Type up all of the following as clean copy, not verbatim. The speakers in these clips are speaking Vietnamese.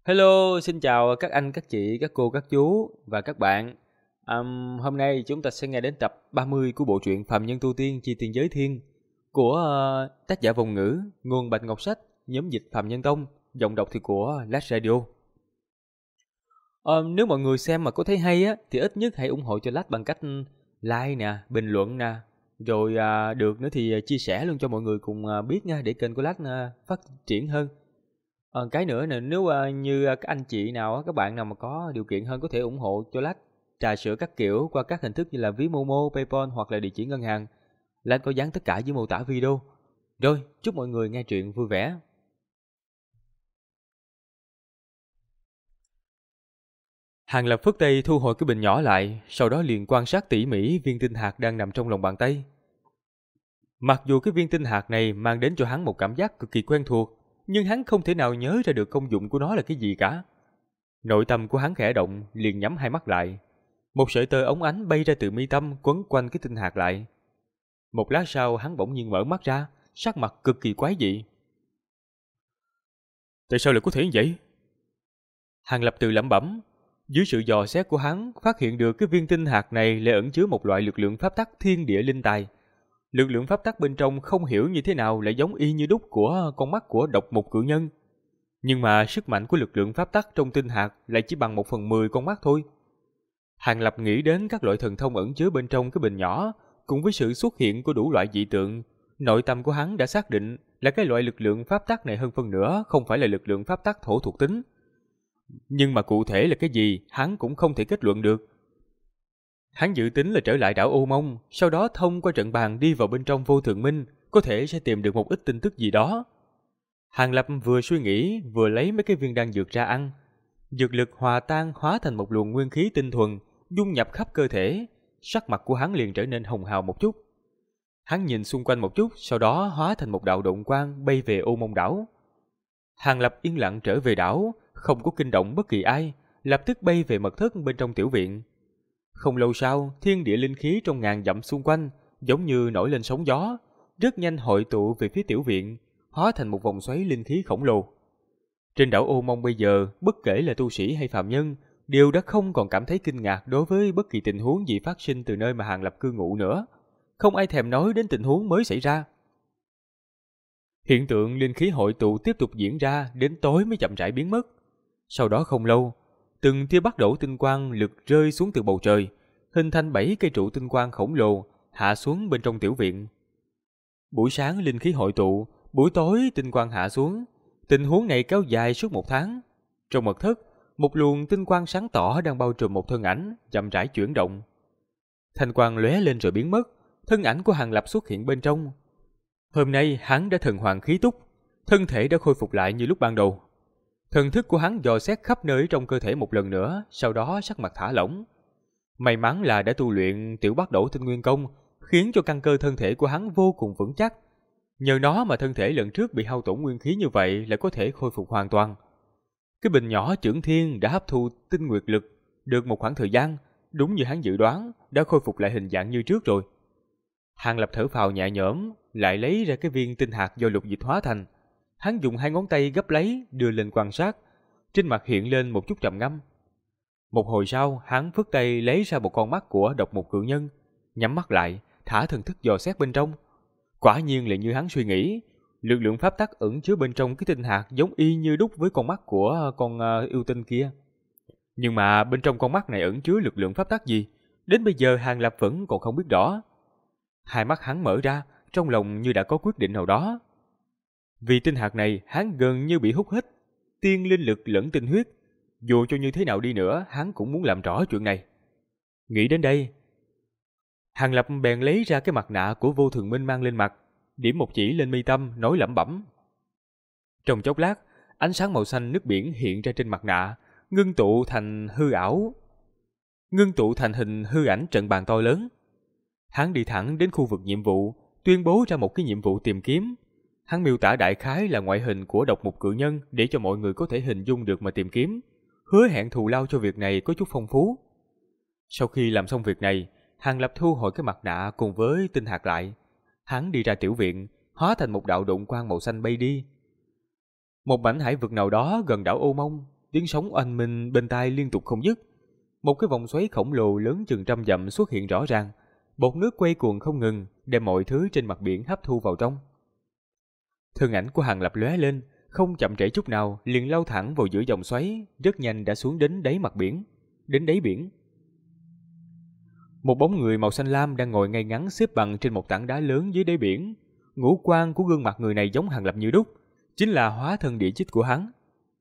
Hello, xin chào các anh, các chị, các cô, các chú và các bạn. Hôm nay chúng ta sẽ nghe đến tập 30 của bộ truyện Phàm Nhân Tu Tiên Chi Tiên Giới Thiên của tác giả Vong Ngữ, nguồn Bạch Ngọc Sách, nhóm dịch Phạm Nhân Tông, giọng đọc thì của Last Radio. Nếu mọi người xem mà có thấy hay á, thì ít nhất hãy ủng hộ cho Last bằng cách like nè, bình luận nè, rồi được nữa thì chia sẻ luôn cho mọi người cùng biết nha, để kênh của Last phát triển hơn. Cái nữa nè, nếu như các anh chị nào á, các bạn nào mà có điều kiện hơn có thể ủng hộ cho Lách trà sữa các kiểu qua các hình thức như là ví Momo, PayPal hoặc là địa chỉ ngân hàng. Lách có dán tất cả dưới mô tả video. Rồi, chúc mọi người nghe truyện vui vẻ. Hàng Lập phất tay thu hồi cái bình nhỏ lại, sau đó liền quan sát tỉ mỉ viên tinh hạt đang nằm trong lòng bàn tay. Mặc dù cái viên tinh hạt này mang đến cho hắn một cảm giác cực kỳ quen thuộc, nhưng hắn không thể nào nhớ ra được công dụng của nó là cái gì cả. Nội tâm của hắn khẽ động, liền nhắm hai mắt lại. Một sợi tơ óng ánh bay ra từ mi tâm quấn quanh cái tinh hạt lại. Một lát sau hắn bỗng nhiên mở mắt ra, sắc mặt cực kỳ quái dị. Tại sao lại có thể như vậy? Hàng Lập tự lẩm bẩm. Dưới sự dò xét của hắn, phát hiện được cái viên tinh hạt này lại ẩn chứa một loại lực lượng pháp tắc thiên địa linh tài. Lực lượng pháp tắc bên trong không hiểu như thế nào lại giống y như đúc của con mắt của độc mục cự nhân. Nhưng mà sức mạnh của lực lượng pháp tắc trong tinh hạt lại chỉ bằng 1/10 con mắt thôi. Hàng Lập nghĩ đến các loại thần thông ẩn chứa bên trong cái bình nhỏ, cùng với sự xuất hiện của đủ loại dị tượng, nội tâm của hắn đã xác định là cái loại lực lượng pháp tắc này hơn phân nửa không phải là lực lượng pháp tắc thổ thuộc tính. Nhưng mà cụ thể là cái gì, hắn cũng không thể kết luận được. Hắn dự tính là trở lại đảo Ô Mông, sau đó thông qua trận bàn đi vào bên trong Vô Thượng Minh, có thể sẽ tìm được một ít tin tức gì đó. Hàng Lập vừa suy nghĩ, vừa lấy mấy cái viên đan dược ra ăn. Dược lực hòa tan hóa thành một luồng nguyên khí tinh thuần, dung nhập khắp cơ thể, sắc mặt của hắn liền trở nên hồng hào một chút. Hắn nhìn xung quanh một chút, sau đó hóa thành một đạo động quang bay về Ô Mông đảo. Hàng Lập yên lặng trở về đảo, không có kinh động bất kỳ ai, lập tức bay về mật thất bên trong tiểu viện. Không lâu sau, thiên địa linh khí trong ngàn dặm xung quanh giống như nổi lên sóng gió, rất nhanh hội tụ về phía tiểu viện, hóa thành một vòng xoáy linh khí khổng lồ. Trên đảo Ô Mông bây giờ, bất kể là tu sĩ hay phàm nhân, đều đã không còn cảm thấy kinh ngạc đối với bất kỳ tình huống gì phát sinh từ nơi mà Hàng Lập cư ngụ nữa. Không ai thèm nói đến tình huống mới xảy ra. Hiện tượng linh khí hội tụ tiếp tục diễn ra đến tối mới chậm rãi biến mất. Sau đó không lâu, từng tia bắt đổ tinh quang lực rơi xuống từ bầu trời, hình thành 7 cây trụ tinh quang khổng lồ hạ xuống bên trong tiểu viện. Buổi sáng linh khí hội tụ, buổi tối tinh quang hạ xuống. Tình huống này kéo dài suốt 1 tháng. Trong mật thất, một luồng tinh quang sáng tỏ đang bao trùm một thân ảnh, chậm rãi chuyển động. Thanh quang lóe lên rồi biến mất, thân ảnh của Hàng Lập xuất hiện bên trong. Hôm nay hắn đã thần hoàng khí túc, thân thể đã khôi phục lại như lúc ban đầu. Thần thức của hắn dò xét khắp nơi trong cơ thể một lần nữa, sau đó sắc mặt thả lỏng. May mắn là đã tu luyện tiểu bắt đổ tinh nguyên công, khiến cho căn cơ thân thể của hắn vô cùng vững chắc. Nhờ nó mà thân thể lần trước bị hao tổn nguyên khí như vậy lại có thể khôi phục hoàn toàn. Cái bình nhỏ Chưởng Thiên đã hấp thu tinh nguyệt lực được một khoảng thời gian, đúng như hắn dự đoán, đã khôi phục lại hình dạng như trước rồi. Hàng Lập thở phào nhẹ nhõm, lại lấy ra cái viên tinh hạt do lục dịch hóa thành. Hắn dùng 2 ngón tay gấp lấy, đưa lên quan sát, trên mặt hiện lên một chút trầm ngâm. Một hồi sau, hắn phất tay lấy ra một con mắt của độc mục cự nhân, nhắm mắt lại, thả thần thức dò xét bên trong. Quả nhiên là như hắn suy nghĩ, lực lượng pháp tắc ẩn chứa bên trong cái tinh hạt giống y như đúc với con mắt của con yêu tinh kia. Nhưng mà bên trong con mắt này ẩn chứa lực lượng pháp tắc gì, đến bây giờ Hàng Lập vẫn còn không biết rõ. Hai mắt hắn mở ra, trong lòng như đã có quyết định nào đó. Vì tinh hạt này, hắn gần như bị hút hết tiên linh lực lẫn tinh huyết. Dù cho như thế nào đi nữa, hắn cũng muốn làm rõ chuyện này. Nghĩ đến đây, Hàng Lập bèn lấy ra cái mặt nạ của Vô Thường Minh mang lên mặt, điểm một chỉ lên mi tâm, nói lẩm bẩm. Trong chốc lát, ánh sáng màu xanh nước biển hiện ra trên mặt nạ, ngưng tụ thành hình hư ảnh trận bàn to lớn. Hắn đi thẳng đến khu vực nhiệm vụ, tuyên bố ra một cái nhiệm vụ tìm kiếm. Hắn miêu tả đại khái là ngoại hình của độc mục cự nhân để cho mọi người có thể hình dung được mà tìm kiếm, hứa hẹn thù lao cho việc này có chút phong phú. Sau khi làm xong việc này, Hàng Lập thu hồi cái mặt nạ cùng với tinh hạt lại. Hắn đi ra tiểu viện, hóa thành một đạo độn quang màu xanh bay đi. Một mảnh hải vực nào đó gần đảo Ô Mông, tiếng sóng oanh minh bên tai liên tục không dứt. Một cái vòng xoáy khổng lồ lớn chừng 100 dặm xuất hiện rõ ràng, bọt nước quay cuồng không ngừng, đem mọi thứ trên mặt biển hấp thu vào trong. Thân ảnh của Hàng Lập lóe lên, không chậm trễ chút nào, liền lao thẳng vào giữa dòng xoáy, rất nhanh đã xuống đến đáy mặt biển, đến đáy biển. Một bóng người màu xanh lam đang ngồi ngay ngắn xếp bằng trên một tảng đá lớn dưới đáy biển. Ngũ quan của gương mặt người này giống Hàng Lập như đúc, chính là hóa thân địa chích của hắn.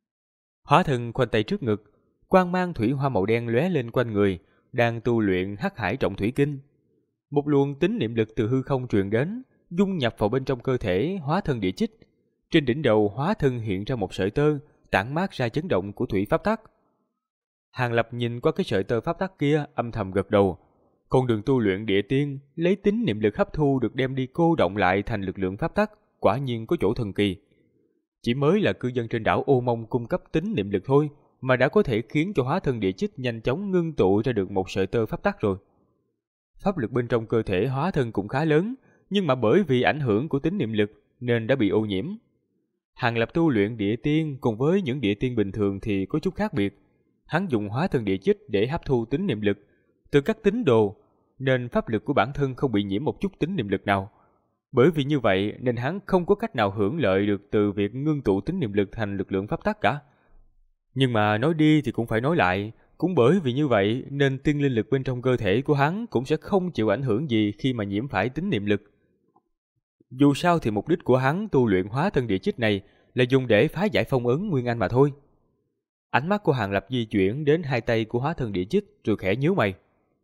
Hóa thân khoanh tay trước ngực, quang mang thủy hoa màu đen lóe lên quanh người, đang tu luyện Hắc Hải Trọng Thủy Kinh. Một luồng tín niệm lực từ hư không truyền đến, dung nhập vào bên trong cơ thể hóa thân địa chích. Trên đỉnh đầu hóa thân hiện ra một sợi tơ, tản mát ra chấn động của thủy pháp tắc. Hàng Lập nhìn qua cái sợi tơ pháp tắc kia, âm thầm gật đầu. Con đường tu luyện địa tiên, lấy tín niệm lực hấp thu được đem đi cô động lại thành lực lượng pháp tắc, quả nhiên có chỗ thần kỳ. Chỉ mới là cư dân trên đảo Ô Mông cung cấp tín niệm lực thôi, mà đã có thể khiến cho hóa thân địa chích nhanh chóng ngưng tụ ra được một sợi tơ pháp tắc rồi. Pháp lực bên trong cơ thể hóa thân cũng khá lớn, nhưng mà bởi vì ảnh hưởng của tín niệm lực nên đã bị ô nhiễm. Hàng Lập tu luyện địa tiên cùng với những địa tiên bình thường thì có chút khác biệt. Hắn dùng hóa thân địa chích để hấp thu tín niệm lực từ các tín đồ, nên pháp lực của bản thân không bị nhiễm một chút tín niệm lực nào. Bởi vì như vậy nên hắn không có cách nào hưởng lợi được từ việc ngưng tụ tín niệm lực thành lực lượng pháp tắc cả. Nhưng mà nói đi thì cũng phải nói lại, cũng bởi vì như vậy nên tiên linh lực bên trong cơ thể của hắn cũng sẽ không chịu ảnh hưởng gì khi mà nhiễm phải tín niệm lực. Dù sao thì mục đích của hắn tu luyện hóa thân địa chích này là dùng để phá giải phong ấn Nguyên Anh mà thôi. Ánh mắt của Hàng Lập di chuyển đến hai tay của hóa thân địa chích rồi khẽ nhíu mày.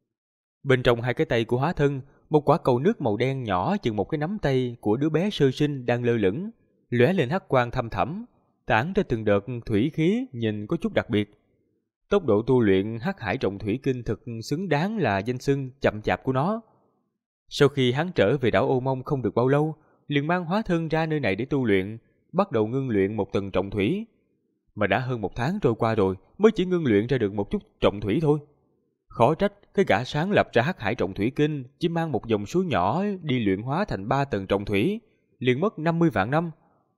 Bên trong hai cái tay của hóa thân, một quả cầu nước màu đen nhỏ chừng một cái nắm tay của đứa bé sơ sinh đang lơ lửng, lóe lên hắc quang thâm thẳm, tản ra từng đợt thủy khí nhìn có chút đặc biệt. Tốc độ tu luyện Hắc Hải Trọng Thủy Kinh thực xứng đáng là danh xưng chậm chạp của nó. Sau khi hắn trở về đảo Ô Mông không được bao lâu, liền mang hóa thân ra nơi này để tu luyện, bắt đầu ngưng luyện một tầng trọng thủy. Mà đã hơn 1 tháng trôi qua rồi mới chỉ ngưng luyện ra được một chút trọng thủy thôi. Khó trách cái gã sáng lập ra Hắc Hải Trọng Thủy Kinh chỉ mang một dòng suối nhỏ đi luyện hóa thành 3 tầng trọng thủy, liền mất 50 vạn năm.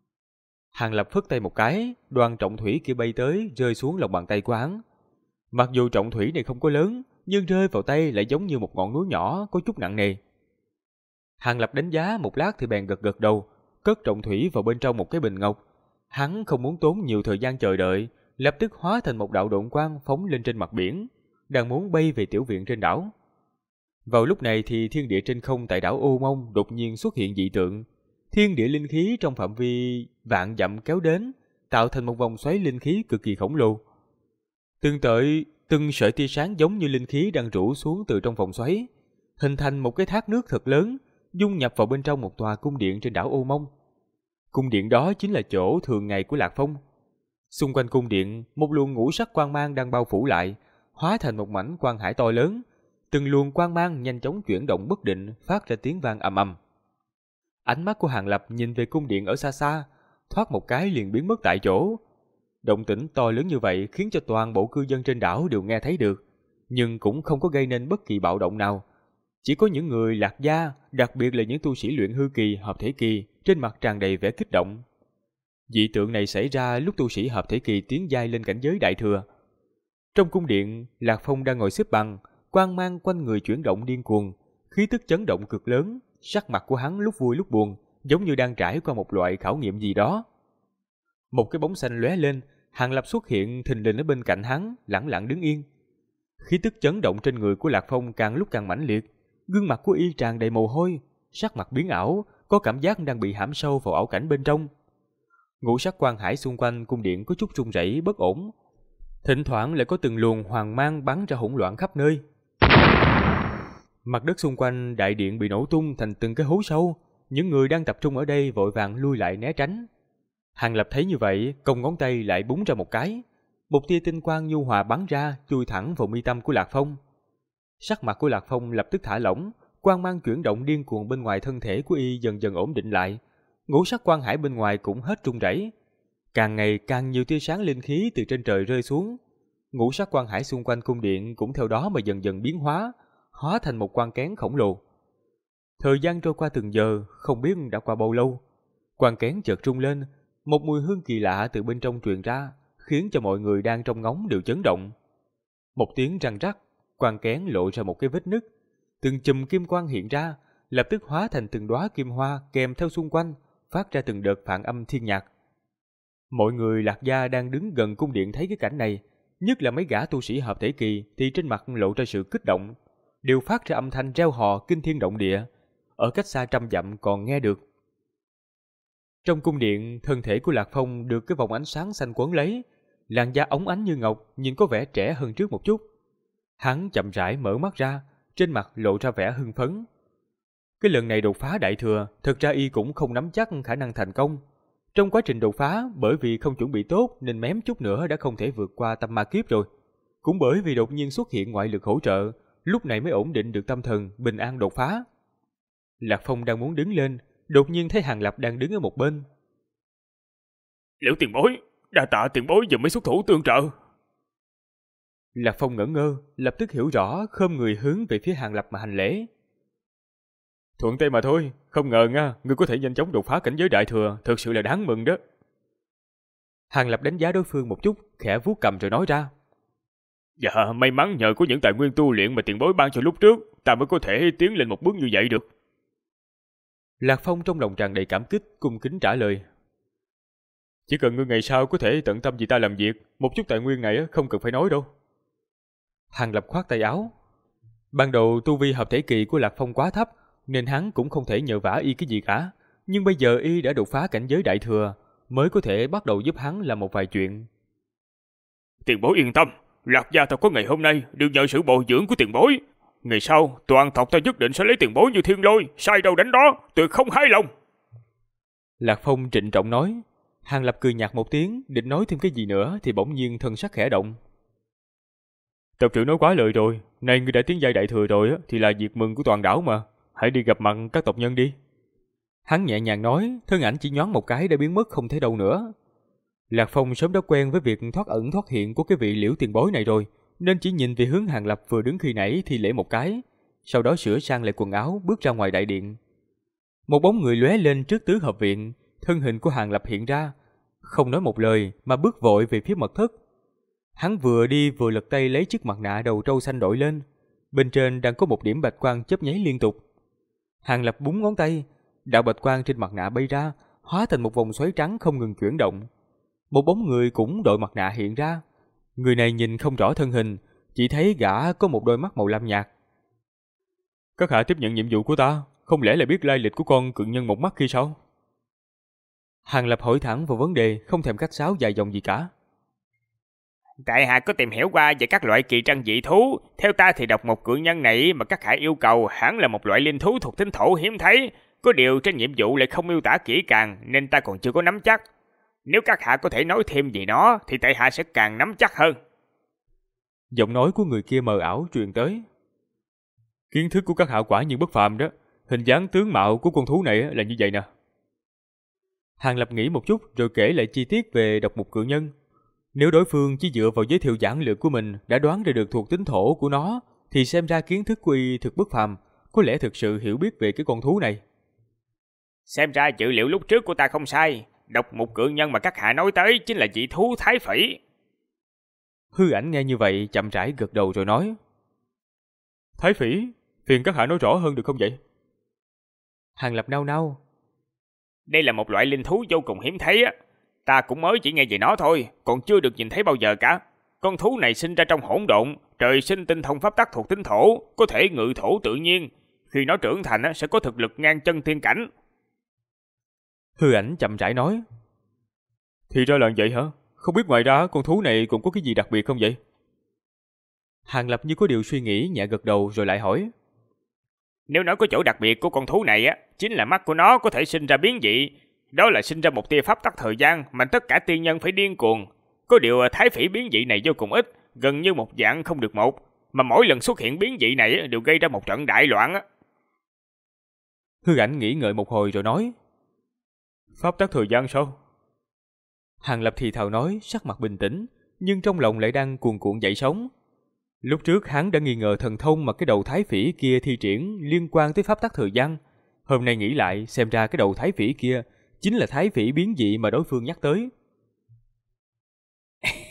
Hàng Lập phất tay một cái, đoàn trọng thủy kia bay tới rơi xuống lòng bàn tay của hắn. Mặc dù trọng thủy này không có lớn, nhưng rơi vào tay lại giống như một ngọn núi nhỏ có chút nặng nề. Hàng Lập đánh giá một lát thì bèn gật gật đầu, cất trọng thủy vào bên trong một cái bình ngọc. Hắn không muốn tốn nhiều thời gian chờ đợi, lập tức hóa thành một đạo độn quang phóng lên trên mặt biển, đang muốn bay về tiểu viện trên đảo. Vào lúc này thì thiên địa trên không tại đảo Ô Mông đột nhiên xuất hiện dị tượng. Thiên địa linh khí trong phạm vi vạn dặm kéo đến, tạo thành một vòng xoáy linh khí cực kỳ khổng lồ. Từng sợi tia sáng giống như linh khí đang rủ xuống từ trong vòng xoáy, hình thành một cái thác nước thật lớn, dung nhập vào bên trong một tòa cung điện trên đảo Ô Mông. Cung điện đó chính là chỗ thường ngày của Lạc Phong. Xung quanh cung điện, một luồng ngũ sắc quang mang đang bao phủ lại, hóa thành một mảnh quang hải to lớn. Từng luồng quang mang nhanh chóng chuyển động bất định, phát ra tiếng vang ầm ầm. Ánh mắt của Hàng Lập nhìn về cung điện ở xa xa, thoát một cái liền biến mất tại chỗ. Động tĩnh to lớn như vậy khiến cho toàn bộ cư dân trên đảo đều nghe thấy được, nhưng cũng không có gây nên bất kỳ bạo động nào. Chỉ có những người lạc gia, đặc biệt là những tu sĩ luyện hư kỳ, hợp thể kỳ, trên mặt tràn đầy vẻ kích động. Dị tượng này xảy ra lúc tu sĩ hợp thể kỳ tiến giai lên cảnh giới đại thừa. Trong cung điện, Lạc Phong đang ngồi xếp bằng, quang mang quanh người chuyển động điên cuồng, khí tức chấn động cực lớn, sắc mặt của hắn lúc vui lúc buồn, giống như đang trải qua một loại khảo nghiệm gì đó. Một cái bóng xanh lóe lên, Hàng Lập xuất hiện thình lình ở bên cạnh hắn, lẳng lặng đứng yên. Khí tức chấn động trên người của Lạc Phong càng lúc càng mãnh liệt, gương mặt của y tràn đầy mồ hôi, sắc mặt biến ảo, có cảm giác đang bị hãm sâu vào ảo cảnh bên trong. Ngũ sắc quang hải xung quanh cung điện có chút rung rẩy bất ổn, thỉnh thoảng lại có từng luồng hoàng mang bắn ra hỗn loạn khắp nơi. Mặt đất xung quanh đại điện bị nổ tung thành từng cái hố sâu, những người đang tập trung ở đây vội vàng lui lại né tránh. Hàng Lập thấy như vậy, cong ngón tay lại búng ra một cái, một tia tinh quang nhu hòa bắn ra, chui thẳng vào mi tâm của Lạc Phong. Sắc mặt của Lạc Phong lập tức thả lỏng, quang mang chuyển động điên cuồng bên ngoài thân thể của y dần dần ổn định lại, ngũ sắc quang hải bên ngoài cũng hết rung rẩy. Càng ngày càng nhiều tia sáng linh khí từ trên trời rơi xuống, ngũ sắc quang hải xung quanh cung điện cũng theo đó mà dần dần biến hóa, hóa thành một quan kén khổng lồ. Thời gian trôi qua từng giờ, không biết đã qua bao lâu. Quan kén chợt rung lên, một mùi hương kỳ lạ từ bên trong truyền ra, khiến cho mọi người đang trong ngóng đều chấn động. Một tiếng răng rắc, quan kén lộ ra một cái vết nứt. Từng chùm kim quang hiện ra, lập tức hóa thành từng đóa kim hoa kèm theo xung quanh, phát ra từng đợt phản âm thiên nhạc. Mọi người Lạc Gia đang đứng gần cung điện thấy cái cảnh này, nhất là mấy gã tu sĩ hợp thể kỳ thì trên mặt lộ ra sự kích động, đều phát ra âm thanh reo hò kinh thiên động địa, ở cách xa trăm dặm còn nghe được. Trong cung điện, thân thể của Lạc Phong được cái vòng ánh sáng xanh quấn lấy, làn da óng ánh như ngọc, nhìn có vẻ trẻ hơn trước một chút. Hắn chậm rãi mở mắt ra, trên mặt lộ ra vẻ hưng phấn. Cái lần này đột phá đại thừa, thực ra y cũng không nắm chắc khả năng thành công. Trong quá trình đột phá, bởi vì không chuẩn bị tốt nên mém chút nữa đã không thể vượt qua tâm ma kiếp rồi. Cũng bởi vì đột nhiên xuất hiện ngoại lực hỗ trợ, lúc này mới ổn định được tâm thần, bình an đột phá. Lạc Phong đang muốn đứng lên, đột nhiên thấy Hàng Lập đang đứng ở một bên. Liễu tiền bối, đa tạ tiền bối vừa mới xuất thủ tương trợ. Lạc Phong ngẩn ngơ, lập tức hiểu rõ, khom người hướng về phía Hàng Lập mà hành lễ. Thuận tay mà thôi, không ngờ nha, ngươi có thể nhanh chóng đột phá cảnh giới đại thừa, thực sự là đáng mừng đó. Hàng Lập đánh giá đối phương một chút, khẽ vuốt cầm rồi nói ra. Dạ, may mắn nhờ có những tài nguyên tu luyện mà tiền bối ban cho lúc trước, ta mới có thể tiến lên một bước như vậy được. Lạc Phong trong lòng tràn đầy cảm kích, cung kính trả lời. Chỉ cần ngươi ngày sau có thể tận tâm vì ta làm việc, một chút tài nguyên này không cần phải nói đâu. Hàng Lập khoát tay áo. Ban đầu tu vi hợp thể kỳ của Lạc Phong quá thấp, nên hắn cũng không thể nhờ vả y cái gì cả. Nhưng bây giờ y đã đột phá cảnh giới đại thừa, mới có thể bắt đầu giúp hắn làm một vài chuyện. Tiền bối yên tâm, Lạc gia ta có ngày hôm nay đều nhờ sự bồi dưỡng của tiền bối. Ngày sau, toàn tộc ta nhất định sẽ lấy tiền bối như thiên lôi, sai đâu đánh đó, tuyệt không hái lòng. Lạc Phong trịnh trọng nói. Hàng Lập cười nhạt một tiếng, định nói thêm cái gì nữa thì bỗng nhiên thân sắc khẽ động. Tộc trưởng nói quá lời rồi, nay ngươi đã tiến giai đại thừa rồi thì là việc mừng của toàn đảo mà, hãy đi gặp mặt các tộc nhân đi. Hắn nhẹ nhàng nói, thân ảnh chỉ nhoáng một cái đã biến mất không thấy đâu nữa. Lạc Phong sớm đã quen với việc thoát ẩn thoát hiện của cái vị Liễu tiền bối này rồi, nên chỉ nhìn về hướng Hàng Lập vừa đứng khi nãy thì lễ một cái, sau đó sửa sang lại quần áo bước ra ngoài đại điện. Một bóng người lóe lên trước tứ hợp viện, thân hình của Hàng Lập hiện ra, không nói một lời mà bước vội về phía mật thất. Hắn vừa đi vừa lật tay lấy chiếc mặt nạ đầu trâu xanh đội lên, bên trên đang có một điểm bạch quang chớp nháy liên tục. Hàng Lập búng ngón tay, đạo bạch quang trên mặt nạ bay ra, hóa thành một vòng xoáy trắng không ngừng chuyển động. Một bóng người cũng đội mặt nạ hiện ra. Người này nhìn không rõ thân hình, chỉ thấy gã có một đôi mắt màu lam nhạt. Các hạ tiếp nhận nhiệm vụ của ta, không lẽ là biết lai lịch của con cự nhân một mắt kia sao? Hàng Lập hỏi thẳng vào vấn đề, không thèm khách sáo dài dòng gì cả. Tại hạ có tìm hiểu qua về các loại kỳ trân dị thú, theo ta thì độc một cự nhân này mà các hạ yêu cầu hẳn là một loại linh thú thuộc tính thổ hiếm thấy, có điều trên nhiệm vụ lại không miêu tả kỹ càng nên ta còn chưa có nắm chắc. Nếu các hạ có thể nói thêm gì nó thì tại hạ sẽ càng nắm chắc hơn. Giọng nói của người kia mờ ảo truyền tới. Kiến thức của các hạ quả nhiên bất phàm đó, hình dáng tướng mạo của con thú này là như vậy nè. Hàng Lập nghĩ một chút rồi kể lại chi tiết về độc mục cự nhân. Nếu đối phương chỉ dựa vào giới thiệu giản lược của mình đã đoán ra được thuộc tính thổ của nó, thì xem ra kiến thức của y thực bất phàm, có lẽ thực sự hiểu biết về cái con thú này. Xem ra dữ liệu lúc trước của ta không sai, độc mục cự nhân mà các hạ nói tới chính là dị thú thái phỉ. Hư Ảnh nghe như vậy chậm rãi gật đầu rồi nói. Thái phỉ, phiền các hạ nói rõ hơn được không vậy? Hàng Lập nao nao. Đây là một loại linh thú vô cùng hiếm thấy á. Ta cũng mới chỉ nghe về nó thôi, còn chưa được nhìn thấy bao giờ cả. Con thú này sinh ra trong hỗn độn, trời sinh tinh thông pháp tắc thuộc tính thổ, có thể ngự thổ tự nhiên. Khi nó trưởng thành sẽ có thực lực ngang chân thiên cảnh. Hư Ảnh chậm rãi nói. Thì ra là vậy hả? Không biết ngoài ra con thú này cũng có cái gì đặc biệt không vậy? Hàng Lập như có điều suy nghĩ, nhẹ gật đầu rồi lại hỏi. Nếu nói có chỗ đặc biệt của con thú này chính là mắt của nó có thể sinh ra biến dị. Đó là sinh ra một tia pháp tắc thời gian mà tất cả tiên nhân phải điên cuồng. Có điều thái phỉ biến dị này vô cùng ít, gần như một dạng không được một, mà mỗi lần xuất hiện biến dị này đều gây ra một trận đại loạn. Hư Ảnh nghĩ ngợi một hồi rồi nói. Pháp tắc thời gian sao? Hàng Lập thì thào nói, sắc mặt bình tĩnh, nhưng trong lòng lại đang cuồn cuộn dậy sóng. Lúc trước hắn đã nghi ngờ thần thông mà cái đầu thái phỉ kia thi triển liên quan tới pháp tắc thời gian. Hôm nay nghĩ lại, xem ra cái đầu thái phỉ kia chính là thái phỉ biến dị mà đối phương nhắc tới.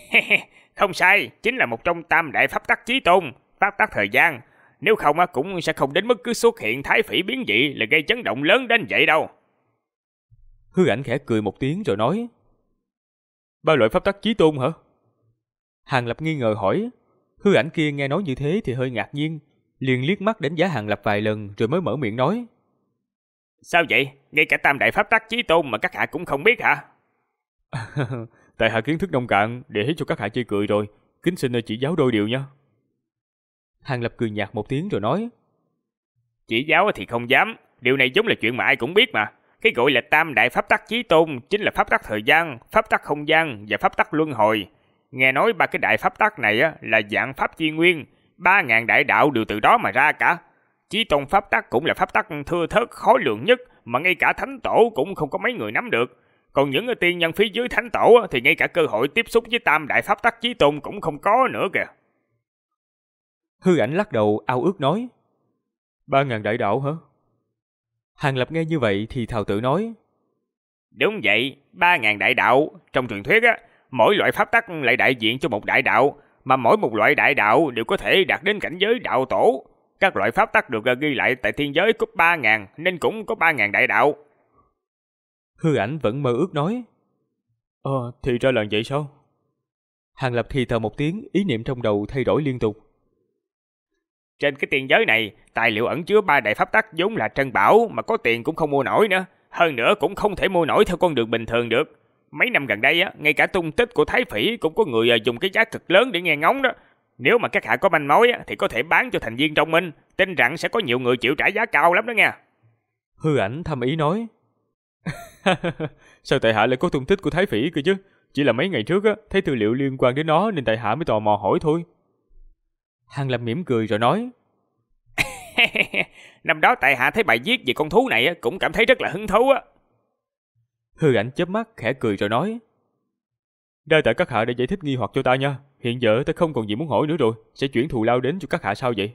Không sai, chính là một trong tam đại pháp tắc chí tôn, pháp tắc thời gian. Nếu không cũng sẽ không đến mức cứ xuất hiện thái phỉ biến dị là gây chấn động lớn đến vậy đâu. Hư Ảnh khẽ cười một tiếng rồi nói: Ba loại pháp tắc chí tôn hả? Hàng Lập nghi ngờ hỏi. Hư Ảnh kia nghe nói như thế thì hơi ngạc nhiên, liền liếc mắt đánh giá Hàng Lập vài lần rồi mới mở miệng nói: Sao vậy? Ngay cả tam đại pháp tắc chí tôn mà các hạ cũng không biết hả? Tại hạ kiến thức nông cạn, để cho các hạ chê cười rồi, kính xin chỉ giáo đôi điều nha. Hàng Lập cười nhạt một tiếng rồi nói: Chỉ giáo thì không dám, điều này giống là chuyện mà ai cũng biết mà. Cái gọi là tam đại pháp tắc chí tôn chính là pháp tắc thời gian, pháp tắc không gian và pháp tắc luân hồi. Nghe nói ba cái đại pháp tắc này là dạng pháp chi nguyên, 3.000 đại đạo đều từ đó mà ra cả. Chí tôn pháp tắc cũng là pháp tắc thưa thớt khó lường nhất mà ngay cả thánh tổ cũng không có mấy người nắm được. Còn những tiên nhân phía dưới thánh tổ thì ngay cả cơ hội tiếp xúc với tam đại pháp tắc chí tôn cũng không có nữa kìa. Hư Ảnh lắc đầu ao ước nói: 3.000 đại đạo hả? Hàng Lập nghe như vậy thì thào tự nói: Đúng vậy, 3.000 đại đạo. Trong truyền thuyết mỗi loại pháp tắc lại đại diện cho một đại đạo, mà mỗi một loại đại đạo đều có thể đạt đến cảnh giới đạo tổ. Các loại pháp tắc được ghi lại tại thiên giới có 3.000 nên cũng có 3.000 đại đạo. Hư Ảnh vẫn mơ ước nói: thì ra là vậy sao? Hàng Lập thì thào một tiếng, ý niệm trong đầu thay đổi liên tục. Trên cái thiên giới này, tài liệu ẩn chứa 3 đại pháp tắc vốn là trân bảo mà có tiền cũng không mua nổi nữa. Hơn nữa cũng không thể mua nổi theo con đường bình thường được. Mấy năm gần đây ngay cả tung tích của Thái Phỉ cũng có người dùng cái giá cực lớn để nghe ngóng đó. Nếu mà các hạ có manh mối thì có thể bán cho thành viên trong minh, tin rằng sẽ có nhiều người chịu trả giá cao lắm đó nha. Hư Ảnh thầm ý nói: Sao tại hạ lại có tung tích của Thái Phỉ cơ chứ? Chỉ là mấy ngày trước thấy tư liệu liên quan đến nó nên tại hạ mới tò mò hỏi thôi. Hàng Lập mỉm cười rồi nói: Năm đó tại hạ thấy bài viết về con thú này cũng cảm thấy rất là hứng thú á. Hư Ảnh chớp mắt khẽ cười rồi nói: Đa tạ các hạ đã giải thích nghi hoặc cho ta nha. Hiện giờ ta không còn gì muốn hỏi nữa rồi, sẽ chuyển thù lao đến cho các hạ sao vậy?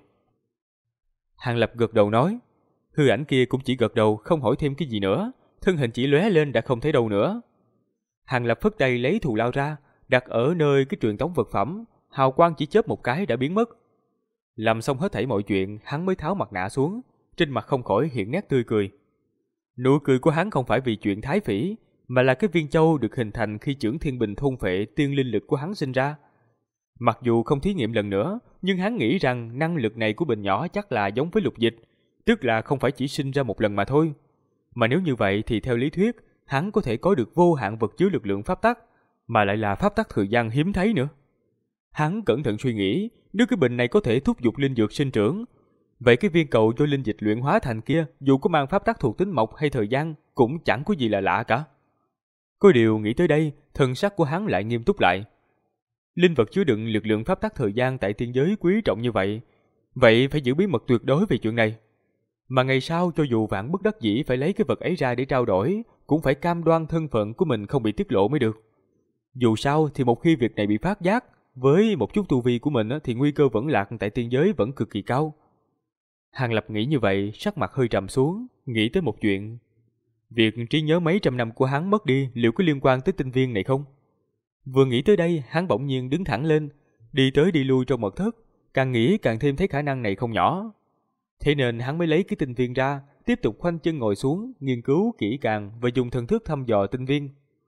Hàng Lập gật đầu nói. Hư Ảnh kia cũng chỉ gật đầu, không hỏi thêm cái gì nữa, thân hình chỉ lóe lên đã không thấy đâu nữa. Hàng Lập phất tay lấy thù lao ra, đặt ở nơi cái truyền tống vật phẩm, hào quang chỉ chớp một cái đã biến mất. Làm xong hết thảy mọi chuyện, hắn mới tháo mặt nạ xuống, trên mặt không khỏi hiện nét tươi cười. Nụ cười của hắn không phải vì chuyện Thái Phỉ, mà là cái viên châu được hình thành khi chưởng thiên bình thôn phệ tiên linh lực của hắn sinh ra. Mặc dù không thí nghiệm lần nữa, nhưng hắn nghĩ rằng năng lực này của bình nhỏ chắc là giống với lục dịch, tức là không phải chỉ sinh ra một lần mà thôi. Mà nếu như vậy thì theo lý thuyết, hắn có thể có được vô hạn vật chứa lực lượng pháp tắc, mà lại là pháp tắc thời gian hiếm thấy nữa. Hắn cẩn thận suy nghĩ, nếu cái bình này có thể thúc giục linh dược sinh trưởng, vậy cái viên cầu do linh dịch luyện hóa thành kia, dù có mang pháp tắc thuộc tính mộc hay thời gian, cũng chẳng có gì là lạ cả. Có điều nghĩ tới đây, thần sắc của hắn lại nghiêm túc lại. Linh vật chứa đựng lực lượng pháp tắc thời gian tại tiên giới quý trọng như vậy, vậy phải giữ bí mật tuyệt đối về chuyện này. Mà ngày sau cho dù vạn bất đắc dĩ phải lấy cái vật ấy ra để trao đổi, cũng phải cam đoan thân phận của mình không bị tiết lộ mới được. Dù sao thì một khi việc này bị phát giác, với một chút tu vi của mình thì nguy cơ vẫn lạc tại tiên giới vẫn cực kỳ cao. Hàng Lập nghĩ như vậy, sắc mặt hơi trầm xuống, nghĩ tới một chuyện. Việc trí nhớ mấy trăm năm của hắn mất đi liệu có liên quan tới tinh viên này không? Vừa nghĩ tới đây, hắn bỗng nhiên đứng thẳng lên, đi tới đi lui trong mật thất, càng nghĩ càng thêm thấy khả năng này không nhỏ. Thế nên hắn mới lấy cái tinh viên ra, tiếp tục khoanh chân ngồi xuống, nghiên cứu kỹ càng và dùng thần thức thăm dò tinh viên.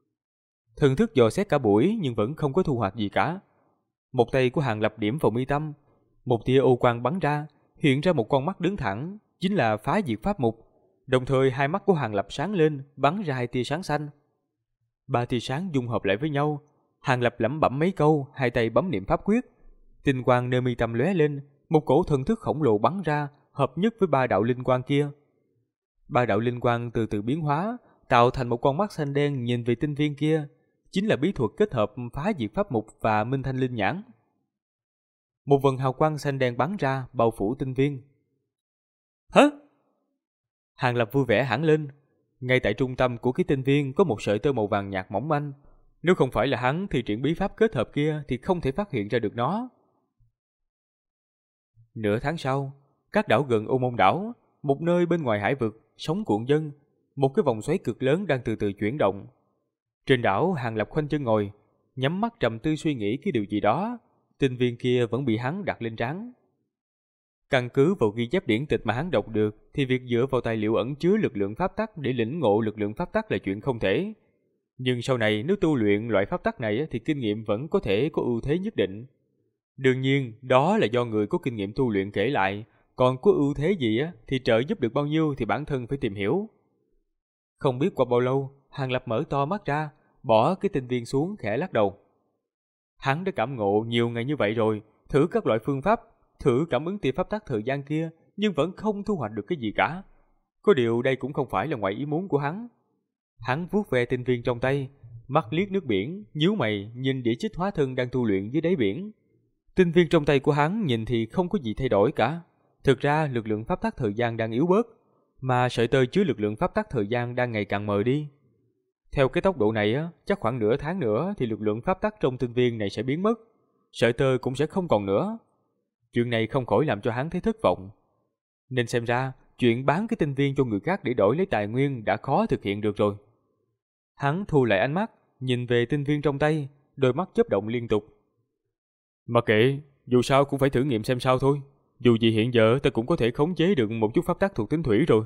Thần thức dò xét cả buổi nhưng vẫn không có thu hoạch gì cả. Một tay của Hàng Lập điểm vào mi tâm, một tia ô quang bắn ra, hiện ra một con mắt đứng thẳng, chính là phá diệt pháp mục. Đồng thời hai mắt của Hàng Lập sáng lên, bắn ra hai tia sáng xanh. Ba tia sáng dung hợp lại với nhau, Hàng Lập lẩm bẩm mấy câu, hai tay bấm niệm pháp quyết. Tinh quang nơi mi tâm lóe lên, một cổ thần thức khổng lồ bắn ra, hợp nhất với ba đạo linh quang kia. Ba đạo linh quang từ từ biến hóa, tạo thành một con mắt xanh đen nhìn về tinh viên kia, chính là bí thuật kết hợp phá diệt pháp mục và minh thanh linh nhãn. Một vần hào quang xanh đen bắn ra, bao phủ tinh viên. Hả? Hàng Lập vui vẻ hẳn lên. Ngay tại trung tâm của cái tinh viên có một sợi tơ màu vàng nhạt mỏng manh. Nếu không phải là hắn thì triển bí pháp kết hợp kia thì không thể phát hiện ra được nó. Nửa tháng sau, các đảo gần Ô Môn đảo, một nơi bên ngoài hải vực, sóng cuộn dâng, một cái vòng xoáy cực lớn đang từ từ chuyển động. Trên đảo, Hàng Lập khoanh chân ngồi, nhắm mắt trầm tư suy nghĩ cái điều gì đó. Tinh viên kia vẫn bị hắn đặt lên trán. Căn cứ vào ghi chép điển tịch mà hắn đọc được, thì việc dựa vào tài liệu ẩn chứa lực lượng pháp tắc để lĩnh ngộ lực lượng pháp tắc là chuyện không thể. Nhưng sau này nếu tu luyện loại pháp tắc này thì kinh nghiệm vẫn có thể có ưu thế nhất định. Đương nhiên, đó là do người có kinh nghiệm tu luyện kể lại, còn có ưu thế gì thì trợ giúp được bao nhiêu thì bản thân phải tìm hiểu. Không biết qua bao lâu, Hàng Lập mở to mắt ra, bỏ cái tinh viên xuống khẽ lắc đầu. Hắn đã cảm ngộ nhiều ngày như vậy rồi, thử các loại phương pháp, thử cảm ứng tia pháp tắc thời gian kia, nhưng vẫn không thu hoạch được cái gì cả. Có điều đây cũng không phải là ngoài ý muốn của hắn. Hắn vuốt ve tinh viên trong tay, mắt liếc nước biển, nhíu mày nhìn địa chích hóa thân đang tu luyện dưới đáy biển. Tinh viên trong tay của hắn nhìn thì không có gì thay đổi cả. Thực ra lực lượng pháp tắc thời gian đang yếu bớt, mà sợi tơ chứa lực lượng pháp tắc thời gian đang ngày càng mờ đi. Theo cái tốc độ này chắc khoảng nửa tháng nữa thì lực lượng pháp tắc trong tinh viên này sẽ biến mất. Sợi tơ cũng sẽ không còn nữa. Chuyện này không khỏi làm cho hắn thấy thất vọng. Nên xem ra, chuyện bán cái tinh viên cho người khác để đổi lấy tài nguyên đã khó thực hiện được rồi. Hắn thu lại ánh mắt, nhìn về tinh viên trong tay, đôi mắt chớp động liên tục. Mà kệ, dù sao cũng phải thử nghiệm xem sao thôi. Dù gì hiện giờ ta cũng có thể khống chế được một chút pháp tắc thuộc tính thủy rồi.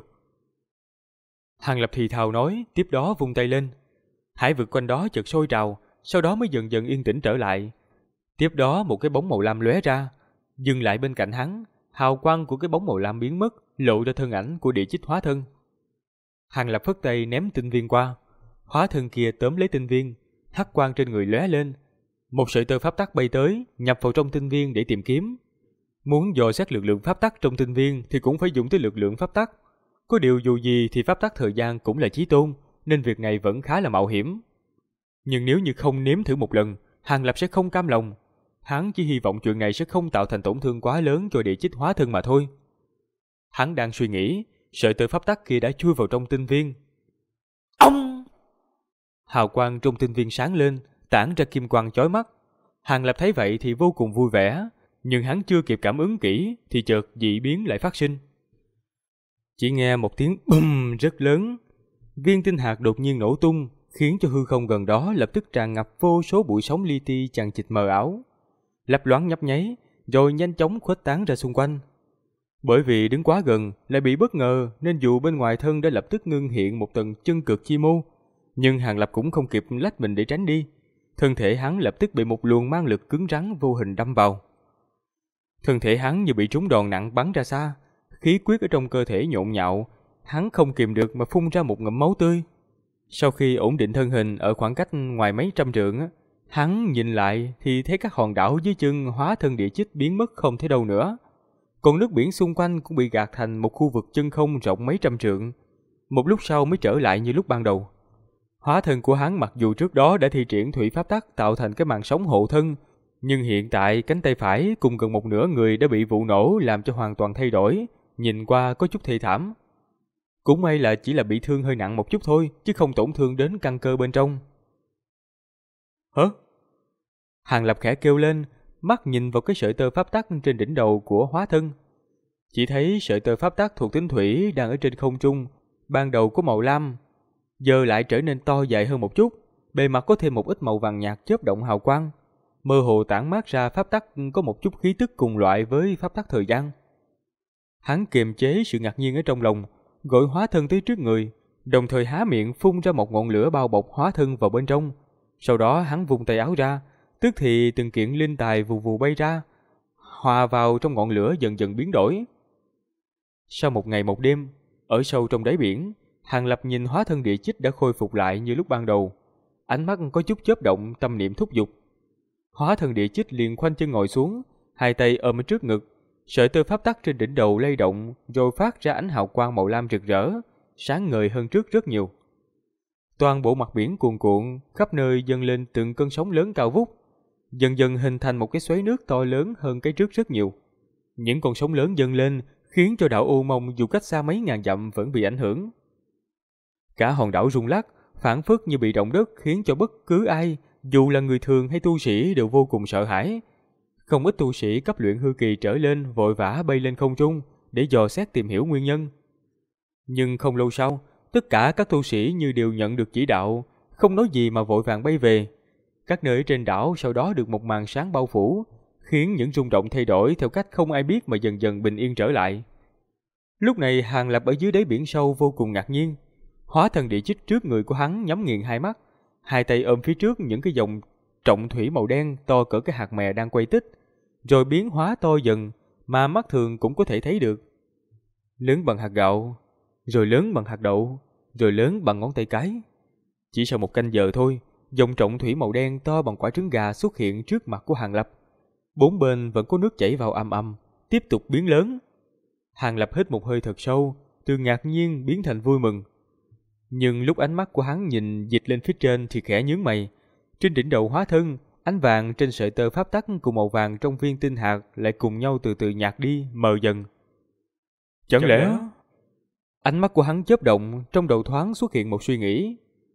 Hàng Lập thì thào nói, tiếp đó vung tay lên. Hải vực quanh đó chợt sôi trào, sau đó mới dần dần yên tĩnh trở lại. Tiếp đó một cái bóng màu lam lóe ra, dừng lại bên cạnh hắn. Hào quang của cái bóng màu lam biến mất, lộ ra thân ảnh của địa chích hóa thân. Hàng Lập phất tay ném tinh viên qua. Hóa thân kia tóm lấy tinh viên, hắc quang trên người lóe lên. Một sợi tơ pháp tắc bay tới, nhập vào trong tinh viên để tìm kiếm. Muốn dò xét lực lượng pháp tắc trong tinh viên thì cũng phải dùng tới lực lượng pháp tắc. Có điều dù gì thì pháp tắc thời gian cũng là chí tôn, nên việc này vẫn khá là mạo hiểm. Nhưng nếu như không nếm thử một lần, Hàng Lập sẽ không cam lòng. Hắn chỉ hy vọng chuyện này sẽ không tạo thành tổn thương quá lớn cho địa chích hóa thân mà thôi. Hắn đang suy nghĩ, sợi tơ pháp tắc kia đã chui vào trong tinh viên. Ông! Hào quang trong tinh viên sáng lên, tản ra kim quang chói mắt. Hàng Lập thấy vậy thì vô cùng vui vẻ, nhưng hắn chưa kịp cảm ứng kỹ thì chợt dị biến lại phát sinh. Chỉ nghe một tiếng bùm rất lớn, viên tinh hạt đột nhiên nổ tung, khiến cho hư không gần đó lập tức tràn ngập vô số bụi sóng li ti chằng chịt mờ ảo, lấp loáng nhấp nháy, rồi nhanh chóng khuếch tán ra xung quanh. Bởi vì đứng quá gần lại bị bất ngờ, nên dù bên ngoài thân đã lập tức ngưng hiện một tầng chân cực chi mô, nhưng Hàng Lập cũng không kịp lách mình để tránh đi. Thân thể hắn lập tức bị một luồng mang lực cứng rắn vô hình đâm vào. Thân thể hắn như bị trúng đòn nặng bắn ra xa, khí huyết ở trong cơ thể nhộn nhạo, hắn không kìm được mà phun ra một ngụm máu tươi. Sau khi ổn định thân hình ở khoảng cách ngoài mấy trăm trượng, hắn nhìn lại thì thấy các hòn đảo dưới chân hóa thân địa chích biến mất không thấy đâu nữa. Còn nước biển xung quanh cũng bị gạt thành một khu vực chân không rộng mấy trăm trượng. Một lúc sau mới trở lại như lúc ban đầu. Hóa thân của hắn mặc dù trước đó đã thi triển thủy pháp tắc tạo thành cái màn sóng hộ thân, nhưng hiện tại cánh tay phải cùng gần một nửa người đã bị vụ nổ làm cho hoàn toàn thay đổi, nhìn qua có chút thê thảm. Cũng may là chỉ là bị thương hơi nặng một chút thôi, chứ không tổn thương đến căn cơ bên trong. Hả? Hàng Lập khẽ kêu lên, mắt nhìn vào cái sợi tơ pháp tắc trên đỉnh đầu của hóa thân. Chỉ thấy sợi tơ pháp tắc thuộc tính thủy đang ở trên không trung, ban đầu có màu lam, giờ lại trở nên to dài hơn một chút, bề mặt có thêm một ít màu vàng nhạt chớp động hào quang, mơ hồ tản mát ra pháp tắc có một chút khí tức cùng loại với pháp tắc thời gian. Hắn kiềm chế sự ngạc nhiên ở trong lòng, gọi hóa thân tới trước người, đồng thời há miệng phun ra một ngọn lửa bao bọc hóa thân vào bên trong. Sau đó hắn vung tay áo ra, tức thì từng kiện linh tài vù vù bay ra, hòa vào trong ngọn lửa dần dần biến đổi. Sau một ngày một đêm, ở sâu trong đáy biển, Hàng Lập nhìn hóa thân địa chích đã khôi phục lại như lúc ban đầu, ánh mắt có chút chớp động, tâm niệm thúc giục. Hóa thân địa chích liền khoanh chân ngồi xuống, hai tay ôm ở trước ngực, sợi tơ pháp tắc trên đỉnh đầu lay động, rồi phát ra ánh hào quang màu lam rực rỡ, sáng ngời hơn trước rất nhiều. Toàn bộ mặt biển cuồn cuộn, khắp nơi dâng lên từng cơn sóng lớn cao vút, dần dần hình thành một cái xoáy nước to lớn hơn cái trước rất nhiều. Những con sóng lớn dâng lên, khiến cho đảo Ô Mông dù cách xa mấy ngàn dặm vẫn bị ảnh hưởng. Cả hòn đảo rung lắc, phảng phất như bị động đất, khiến cho bất cứ ai, dù là người thường hay tu sĩ đều vô cùng sợ hãi. Không ít tu sĩ cấp luyện hư kỳ trở lên vội vã bay lên không trung để dò xét tìm hiểu nguyên nhân. Nhưng không lâu sau, tất cả các tu sĩ như đều nhận được chỉ đạo, không nói gì mà vội vàng bay về. Các nơi trên đảo sau đó được một màn sáng bao phủ, khiến những rung động thay đổi theo cách không ai biết mà dần dần bình yên trở lại. Lúc này Hàng Lập ở dưới đáy biển sâu vô cùng ngạc nhiên. Hóa thân địa chích trước người của hắn nhắm nghiền hai mắt, hai tay ôm phía trước những cái dòng trọng thủy màu đen to cỡ cái hạt mè đang quay tích, rồi biến hóa to dần mà mắt thường cũng có thể thấy được. Lớn bằng hạt gạo, rồi lớn bằng hạt đậu, rồi lớn bằng ngón tay cái. Chỉ sau một canh giờ thôi, dòng trọng thủy màu đen to bằng quả trứng gà xuất hiện trước mặt của Hàng Lập. Bốn bên vẫn có nước chảy vào ầm ầm, tiếp tục biến lớn. Hàng Lập hít một hơi thật sâu, từ ngạc nhiên biến thành vui mừng. Nhưng lúc ánh mắt của hắn nhìn dịch lên phía trên thì khẽ nhướng mày. Trên đỉnh đầu hóa thân, ánh vàng trên sợi tơ pháp tắc cùng màu vàng trong viên tinh hạt lại cùng nhau từ từ nhạt đi, mờ dần. Chẳng lẽ... Ánh mắt của hắn chớp động, trong đầu thoáng xuất hiện một suy nghĩ.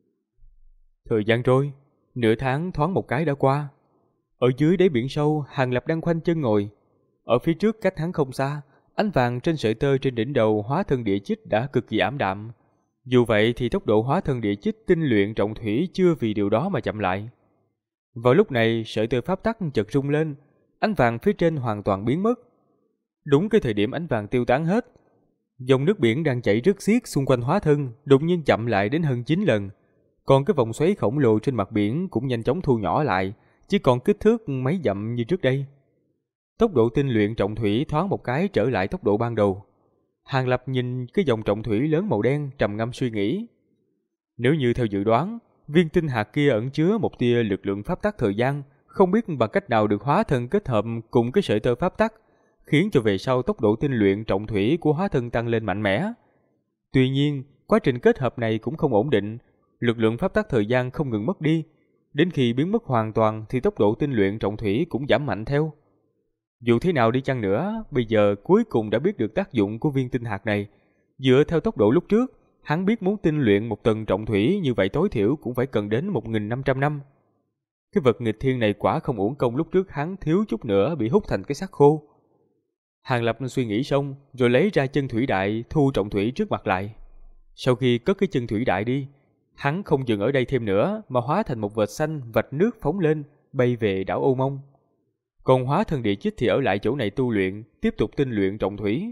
Thời gian trôi, nửa tháng thoáng một cái đã qua. Ở dưới đáy biển sâu, Hàng Lập đang khoanh chân ngồi. Ở phía trước cách hắn không xa, ánh vàng trên sợi tơ trên đỉnh đầu hóa thân địa chích đã cực kỳ ảm đạm. Dù vậy thì tốc độ hóa thân địa chích tinh luyện trọng thủy chưa vì điều đó mà chậm lại. Vào lúc này, sợi tơ pháp tắc chợt rung lên, ánh vàng phía trên hoàn toàn biến mất. Đúng cái thời điểm ánh vàng tiêu tán hết, dòng nước biển đang chảy rất xiết xung quanh hóa thân đột nhiên chậm lại đến hơn 9 lần. Còn cái vòng xoáy khổng lồ trên mặt biển cũng nhanh chóng thu nhỏ lại, chỉ còn kích thước mấy dặm như trước đây. Tốc độ tinh luyện trọng thủy thoáng một cái trở lại tốc độ ban đầu. Hàng Lập nhìn cái dòng trọng thủy lớn màu đen trầm ngâm suy nghĩ. Nếu như theo dự đoán, viên tinh hạt kia ẩn chứa một tia lực lượng pháp tắc thời gian, không biết bằng cách nào được hóa thân kết hợp cùng cái sợi tơ pháp tắc, khiến cho về sau tốc độ tinh luyện trọng thủy của hóa thân tăng lên mạnh mẽ. Tuy nhiên, quá trình kết hợp này cũng không ổn định, lực lượng pháp tắc thời gian không ngừng mất đi. Đến khi biến mất hoàn toàn thì tốc độ tinh luyện trọng thủy cũng giảm mạnh theo. Dù thế nào đi chăng nữa, bây giờ cuối cùng đã biết được tác dụng của viên tinh hạt này. Dựa theo tốc độ lúc trước, hắn biết muốn tinh luyện một tầng trọng thủy như vậy tối thiểu cũng phải cần đến 1.500 năm. Cái vật nghịch thiên này quả không uổng công lúc trước hắn thiếu chút nữa bị hút thành cái xác khô. Hàng Lập suy nghĩ xong, rồi lấy ra chân thủy đại thu trọng thủy trước mặt lại. Sau khi cất cái chân thủy đại đi, hắn không dừng ở đây thêm nữa mà hóa thành một vệt xanh vạch nước phóng lên, bay về đảo Ô Mông. Còn hóa thân địa chích thì ở lại chỗ này tu luyện, tiếp tục tinh luyện trọng thủy.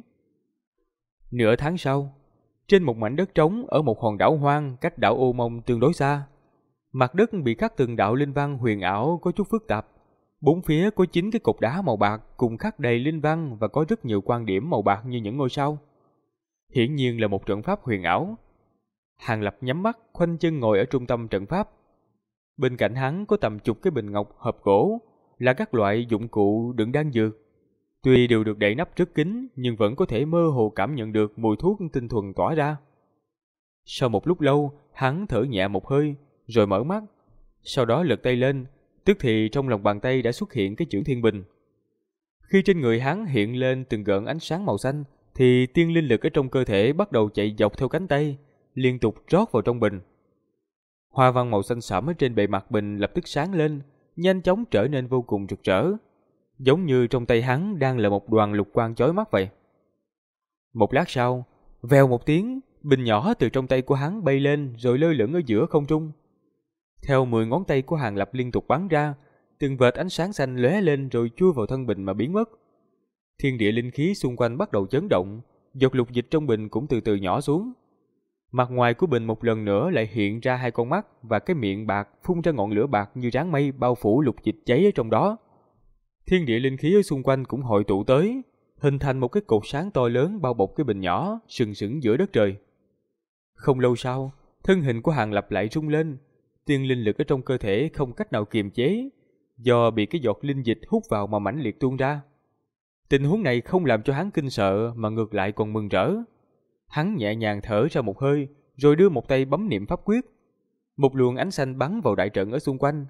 Nửa tháng sau, trên một mảnh đất trống ở một hòn đảo hoang cách đảo Ô Mông tương đối xa, mặt đất bị khắc từng đạo linh văn huyền ảo có chút phức tạp. Bốn phía có 9 cái cột đá màu bạc cùng khắc đầy linh văn và có rất nhiều quan điểm màu bạc như những ngôi sao. Hiển nhiên là một trận pháp huyền ảo. Hàng Lập nhắm mắt, khoanh chân ngồi ở trung tâm trận pháp. Bên cạnh hắn có tầm chục cái bình ngọc hộp gỗ, là các loại dụng cụ đựng đan dược. Tuy đều được đậy nắp rất kín, nhưng vẫn có thể mơ hồ cảm nhận được mùi thuốc tinh thuần tỏa ra. Sau một lúc lâu, hắn thở nhẹ một hơi, rồi mở mắt. Sau đó lật tay lên, tức thì trong lòng bàn tay đã xuất hiện cái chữ Thiên Bình. Khi trên người hắn hiện lên từng gợn ánh sáng màu xanh, thì tiên linh lực ở trong cơ thể bắt đầu chạy dọc theo cánh tay, liên tục rót vào trong bình. Hoa văn màu xanh sẫm ở trên bề mặt bình lập tức sáng lên, nhanh chóng trở nên vô cùng rực rỡ, giống như trong tay hắn đang là một đoàn lục quang chói mắt vậy. Một lát sau, vèo một tiếng, bình nhỏ từ trong tay của hắn bay lên rồi lơ lửng ở giữa không trung. Theo 10 ngón tay của Hàng Lập liên tục bắn ra, từng vệt ánh sáng xanh lóe lên rồi chui vào thân bình mà biến mất. Thiên địa linh khí xung quanh bắt đầu chấn động, giọt lục dịch trong bình cũng từ từ nhỏ xuống. Mặt ngoài của bình một lần nữa lại hiện ra hai con mắt và cái miệng bạc phun ra ngọn lửa bạc như ráng mây bao phủ lục dịch cháy ở trong đó. Thiên địa linh khí ở xung quanh cũng hội tụ tới, hình thành một cái cột sáng to lớn bao bọc cái bình nhỏ, sừng sững giữa đất trời. Không lâu sau, thân hình của Hàng Lập lại rung lên, tiên linh lực ở trong cơ thể không cách nào kiềm chế, do bị cái giọt linh dịch hút vào mà mãnh liệt tuôn ra. Tình huống này không làm cho hắn kinh sợ mà ngược lại còn mừng rỡ. Hắn nhẹ nhàng thở ra một hơi, rồi đưa một tay bấm niệm pháp quyết. Một luồng ánh xanh bắn vào đại trận ở xung quanh.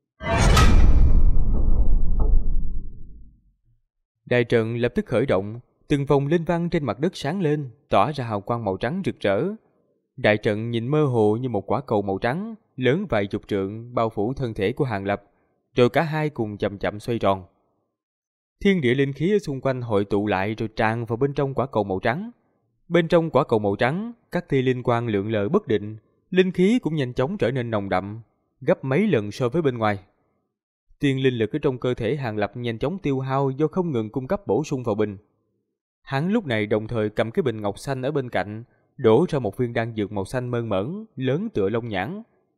Đại trận lập tức khởi động, từng vòng linh văn trên mặt đất sáng lên, tỏa ra hào quang màu trắng rực rỡ. Đại trận nhìn mơ hồ như một quả cầu màu trắng, lớn vài chục trượng, bao phủ thân thể của Hàng Lập, rồi cả hai cùng chậm chậm xoay tròn. Thiên địa linh khí ở xung quanh hội tụ lại rồi tràn vào bên trong quả cầu màu trắng. Bên trong quả cầu màu trắng, các tia linh quang lượn lờ bất định, linh khí cũng nhanh chóng trở nên nồng đậm, gấp mấy lần so với bên ngoài. Tiên linh lực ở trong cơ thể Hàng Lập nhanh chóng tiêu hao do không ngừng cung cấp bổ sung vào bình. Hắn lúc này đồng thời cầm cái bình ngọc xanh ở bên cạnh, đổ ra một viên đan dược màu xanh mơn mởn, lớn tựa lông nhãn.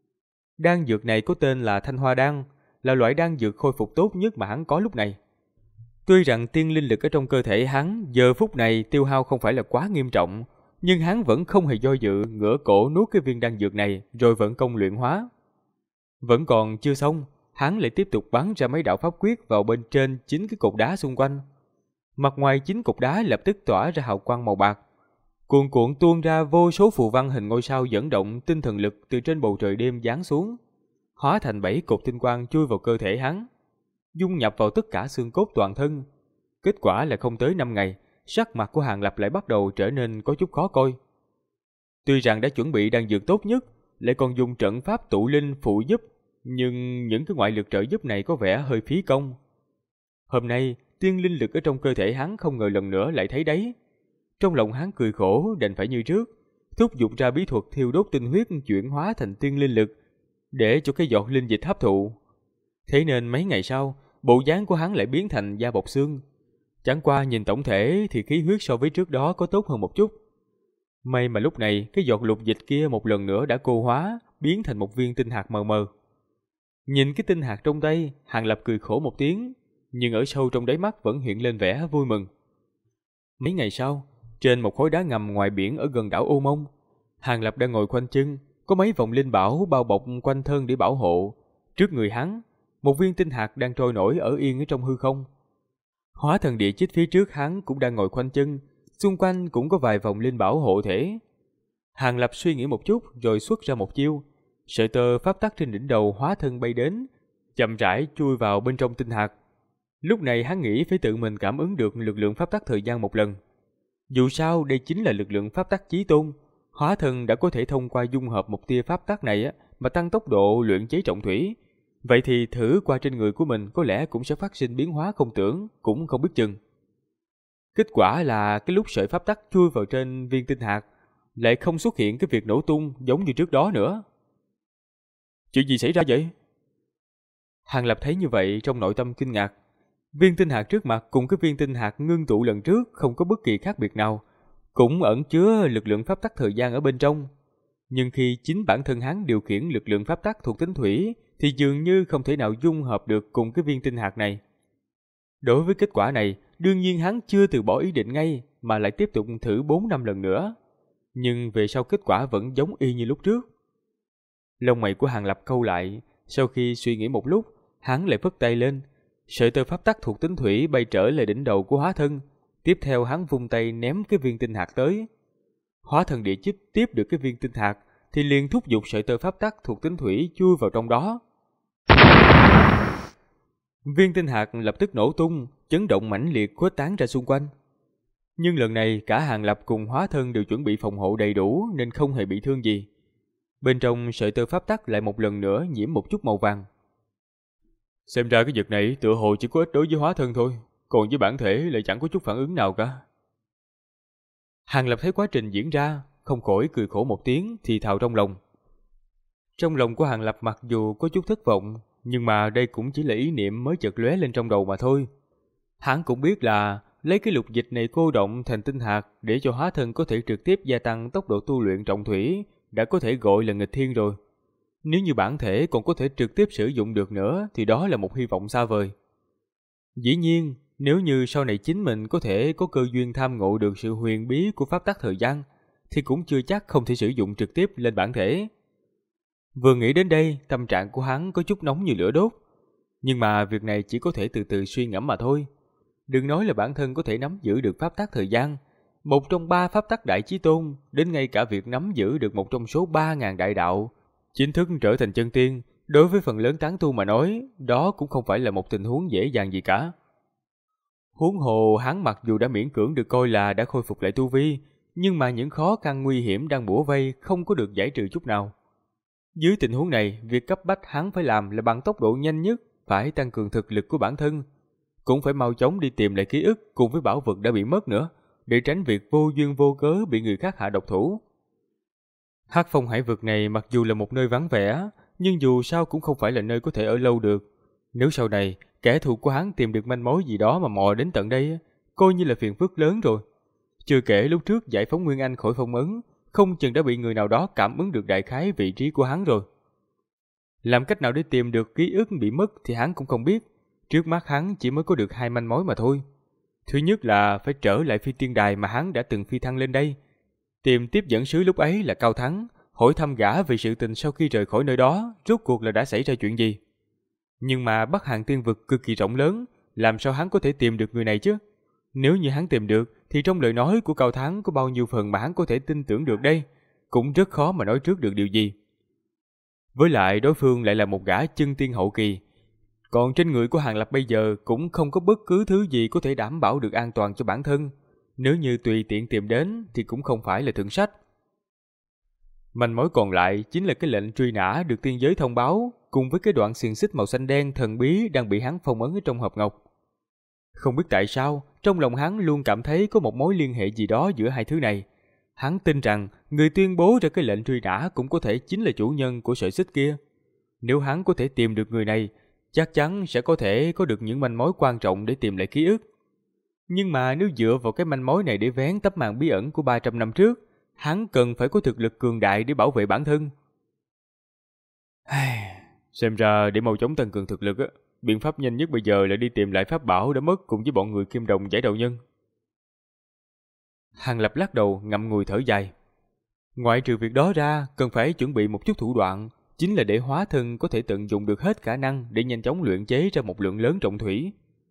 Đan dược này có tên là Thanh Hoa Đan, là loại đan dược khôi phục tốt nhất mà hắn có lúc này. Tuy rằng tiên linh lực ở trong cơ thể hắn giờ phút này tiêu hao không phải là quá nghiêm trọng, nhưng hắn vẫn không hề do dự, ngửa cổ nuốt cái viên đan dược này rồi vận công luyện hóa. Vẫn còn chưa xong, hắn lại tiếp tục bắn ra mấy đạo pháp quyết vào bên trên 9 cái cột đá xung quanh. Mặt ngoài 9 cột đá lập tức tỏa ra hào quang màu bạc, cuồn cuộn tuôn ra vô số phù văn hình ngôi sao dẫn động tinh thần lực từ trên bầu trời đêm giáng xuống, hóa thành 7 cột tinh quang chui vào cơ thể hắn, dung nhập vào tất cả xương cốt toàn thân. Kết quả là không tới 5 ngày, sắc mặt của Hàng Lập lại bắt đầu trở nên có chút khó coi. Tuy rằng đã chuẩn bị đan dược tốt nhất, lại còn dùng trận pháp tụ linh phụ giúp, nhưng những cái ngoại lực trợ giúp này có vẻ hơi phí công. Hôm nay, tiên linh lực ở trong cơ thể hắn không ngờ lần nữa lại thấy đấy. Trong lòng hắn cười khổ, đành phải như trước, thúc giục ra bí thuật thiêu đốt tinh huyết chuyển hóa thành tiên linh lực, để cho cái giọt linh dịch hấp thụ. Thế nên mấy ngày sau, bộ dáng của hắn lại biến thành da bọc xương. Chẳng qua nhìn tổng thể thì khí huyết so với trước đó có tốt hơn một chút. May mà lúc này cái giọt lục dịch kia một lần nữa đã cô hóa, biến thành một viên tinh hạt mờ mờ. Nhìn cái tinh hạt trong tay, Hàng Lập cười khổ một tiếng, nhưng ở sâu trong đáy mắt vẫn hiện lên vẻ vui mừng. Mấy ngày sau, trên một khối đá ngầm ngoài biển ở gần đảo Ô Mông, Hàng Lập đang ngồi khoanh chân, có mấy vòng linh bảo bao bọc quanh thân để bảo hộ. Trước người hắn, một viên tinh hạt đang trôi nổi ở yên ở trong hư không. Hóa thần địa chích phía trước hắn cũng đang ngồi khoanh chân, xung quanh cũng có vài vòng linh bảo hộ thể. Hàng Lập suy nghĩ một chút rồi xuất ra một chiêu, sợi tơ pháp tắc trên đỉnh đầu hóa thân bay đến, chậm rãi chui vào bên trong tinh hạt. Lúc này hắn nghĩ phải tự mình cảm ứng được lực lượng pháp tắc thời gian một lần. Dù sao đây chính là lực lượng pháp tắc chí tôn, hóa thân đã có thể thông qua dung hợp một tia pháp tắc này mà tăng tốc độ luyện chế trọng thủy. Vậy thì thử qua trên người của mình có lẽ cũng sẽ phát sinh biến hóa không tưởng, cũng không biết chừng. Kết quả là cái lúc sợi pháp tắc chui vào trên viên tinh hạt, lại không xuất hiện cái việc nổ tung giống như trước đó nữa. Chuyện gì xảy ra vậy? Hàng Lập thấy như vậy trong nội tâm kinh ngạc. Viên tinh hạt trước mặt cùng cái viên tinh hạt ngưng tụ lần trước không có bất kỳ khác biệt nào, cũng ẩn chứa lực lượng pháp tắc thời gian ở bên trong. Nhưng khi chính bản thân hắn điều khiển lực lượng pháp tắc thuộc tính thủy thì dường như không thể nào dung hợp được cùng cái viên tinh hạt này. Đối với kết quả này, đương nhiên hắn chưa từ bỏ ý định ngay mà lại tiếp tục thử 4 năm lần nữa. Nhưng về sau kết quả vẫn giống y như lúc trước. Lông mày của Hàng Lập cau lại, sau khi suy nghĩ một lúc, hắn lại phất tay lên. Sợi tơ pháp tắc thuộc tính thủy bay trở lại đỉnh đầu của hóa thân. Tiếp theo hắn vung tay ném cái viên tinh hạt tới. Hóa thân địa chích tiếp được cái viên tinh hạt thì liền thúc giục sợi tơ pháp tắc thuộc tính thủy chui vào trong đó. Viên tinh hạt lập tức nổ tung, chấn động mãnh liệt khuếch tán ra xung quanh. Nhưng lần này cả Hàng Lập cùng hóa thân đều chuẩn bị phòng hộ đầy đủ nên không hề bị thương gì. Bên trong sợi tơ pháp tắc lại một lần nữa nhiễm một chút màu vàng. Xem ra cái vật này tựa hồ chỉ có ích đối với hóa thân thôi, còn với bản thể lại chẳng có chút phản ứng nào cả. Hàng Lập thấy quá trình diễn ra, không khỏi cười khổ một tiếng thì thào trong lòng. Trong lòng của Hàng Lập mặc dù có chút thất vọng, nhưng mà đây cũng chỉ là ý niệm mới chợt lóe lên trong đầu mà thôi. Hắn cũng biết là lấy cái lục dịch này cô động thành tinh hạt để cho hóa thân có thể trực tiếp gia tăng tốc độ tu luyện trọng thủy, đã có thể gọi là nghịch thiên rồi. Nếu như bản thể còn có thể trực tiếp sử dụng được nữa thì đó là một hy vọng xa vời. Dĩ nhiên, nếu như sau này chính mình có thể có cơ duyên tham ngộ được sự huyền bí của pháp tắc thời gian, thì cũng chưa chắc không thể sử dụng trực tiếp lên bản thể. Vừa nghĩ đến đây, tâm trạng của hắn có chút nóng như lửa đốt. Nhưng mà việc này chỉ có thể từ từ suy ngẫm mà thôi. Đừng nói là bản thân có thể nắm giữ được pháp tắc thời gian, một trong 3 pháp tắc đại chí tôn, đến ngay cả việc nắm giữ được một trong số 3.000 đại đạo, chính thức trở thành chân tiên, đối với phần lớn tán tu mà nói, đó cũng không phải là một tình huống dễ dàng gì cả. Huống hồ hắn mặc dù đã miễn cưỡng được coi là đã khôi phục lại tu vi, nhưng mà những khó khăn nguy hiểm đang bủa vây không có được giải trừ chút nào. Dưới tình huống này, việc cấp bách hắn phải làm là bằng tốc độ nhanh nhất, phải tăng cường thực lực của bản thân, cũng phải mau chóng đi tìm lại ký ức cùng với bảo vật đã bị mất nữa, để tránh việc vô duyên vô cớ bị người khác hạ độc thủ. Hắc Phong hải vực này mặc dù là một nơi vắng vẻ, nhưng dù sao cũng không phải là nơi có thể ở lâu được. Nếu sau này kẻ thù của hắn tìm được manh mối gì đó mà mò đến tận đây, coi như là phiền phức lớn rồi. Chưa kể lúc trước giải phóng Nguyên Anh khỏi phong ấn, không chừng đã bị người nào đó cảm ứng được đại khái vị trí của hắn rồi. Làm cách nào để tìm được ký ức bị mất thì hắn cũng không biết. Trước mắt hắn chỉ mới có được 2 manh mối mà thôi. Thứ nhất là phải trở lại phi tiên đài mà hắn đã từng phi thăng lên đây. Tìm tiếp dẫn sứ lúc ấy là Cao Thắng, hỏi thăm gã về sự tình sau khi rời khỏi nơi đó, rốt cuộc là đã xảy ra chuyện gì. Nhưng mà Bắc Hàn Tiên Vực cực kỳ rộng lớn, làm sao hắn có thể tìm được người này chứ? Nếu như hắn tìm được, thì trong lời nói của Cao Thắng có bao nhiêu phần mà hắn có thể tin tưởng được đây? Cũng rất khó mà nói trước được điều gì. Với lại đối phương lại là một gã chân tiên hậu kỳ. Còn trên người của Hàng Lập bây giờ cũng không có bất cứ thứ gì có thể đảm bảo được an toàn cho bản thân. Nếu như tùy tiện tìm đến thì cũng không phải là thượng sách. Manh mối còn lại chính là cái lệnh truy nã được tiên giới thông báo, cùng với cái đoạn xiềng xích màu xanh đen thần bí đang bị hắn phong ấn ở trong hộp ngọc. Không biết tại sao, trong lòng hắn luôn cảm thấy có một mối liên hệ gì đó giữa hai thứ này. Hắn tin rằng người tuyên bố ra cái lệnh truy nã cũng có thể chính là chủ nhân của sợi xích kia. Nếu hắn có thể tìm được người này, chắc chắn sẽ có thể có được những manh mối quan trọng để tìm lại ký ức. Nhưng mà nếu dựa vào cái manh mối này để vén tấm màn bí ẩn của 300 năm trước, hắn cần phải có thực lực cường đại để bảo vệ bản thân. Xem ra để mau chóng tăng cường thực lực, biện pháp nhanh nhất bây giờ là đi tìm lại pháp bảo đã mất cùng với bọn người Kim Đồng giải đầu nhân. Hàng Lập lắc đầu ngậm ngùi thở dài. Ngoại trừ việc đó ra, cần phải chuẩn bị một chút thủ đoạn, chính là để hóa thân có thể tận dụng được hết khả năng để nhanh chóng luyện chế ra một lượng lớn trọng thủy.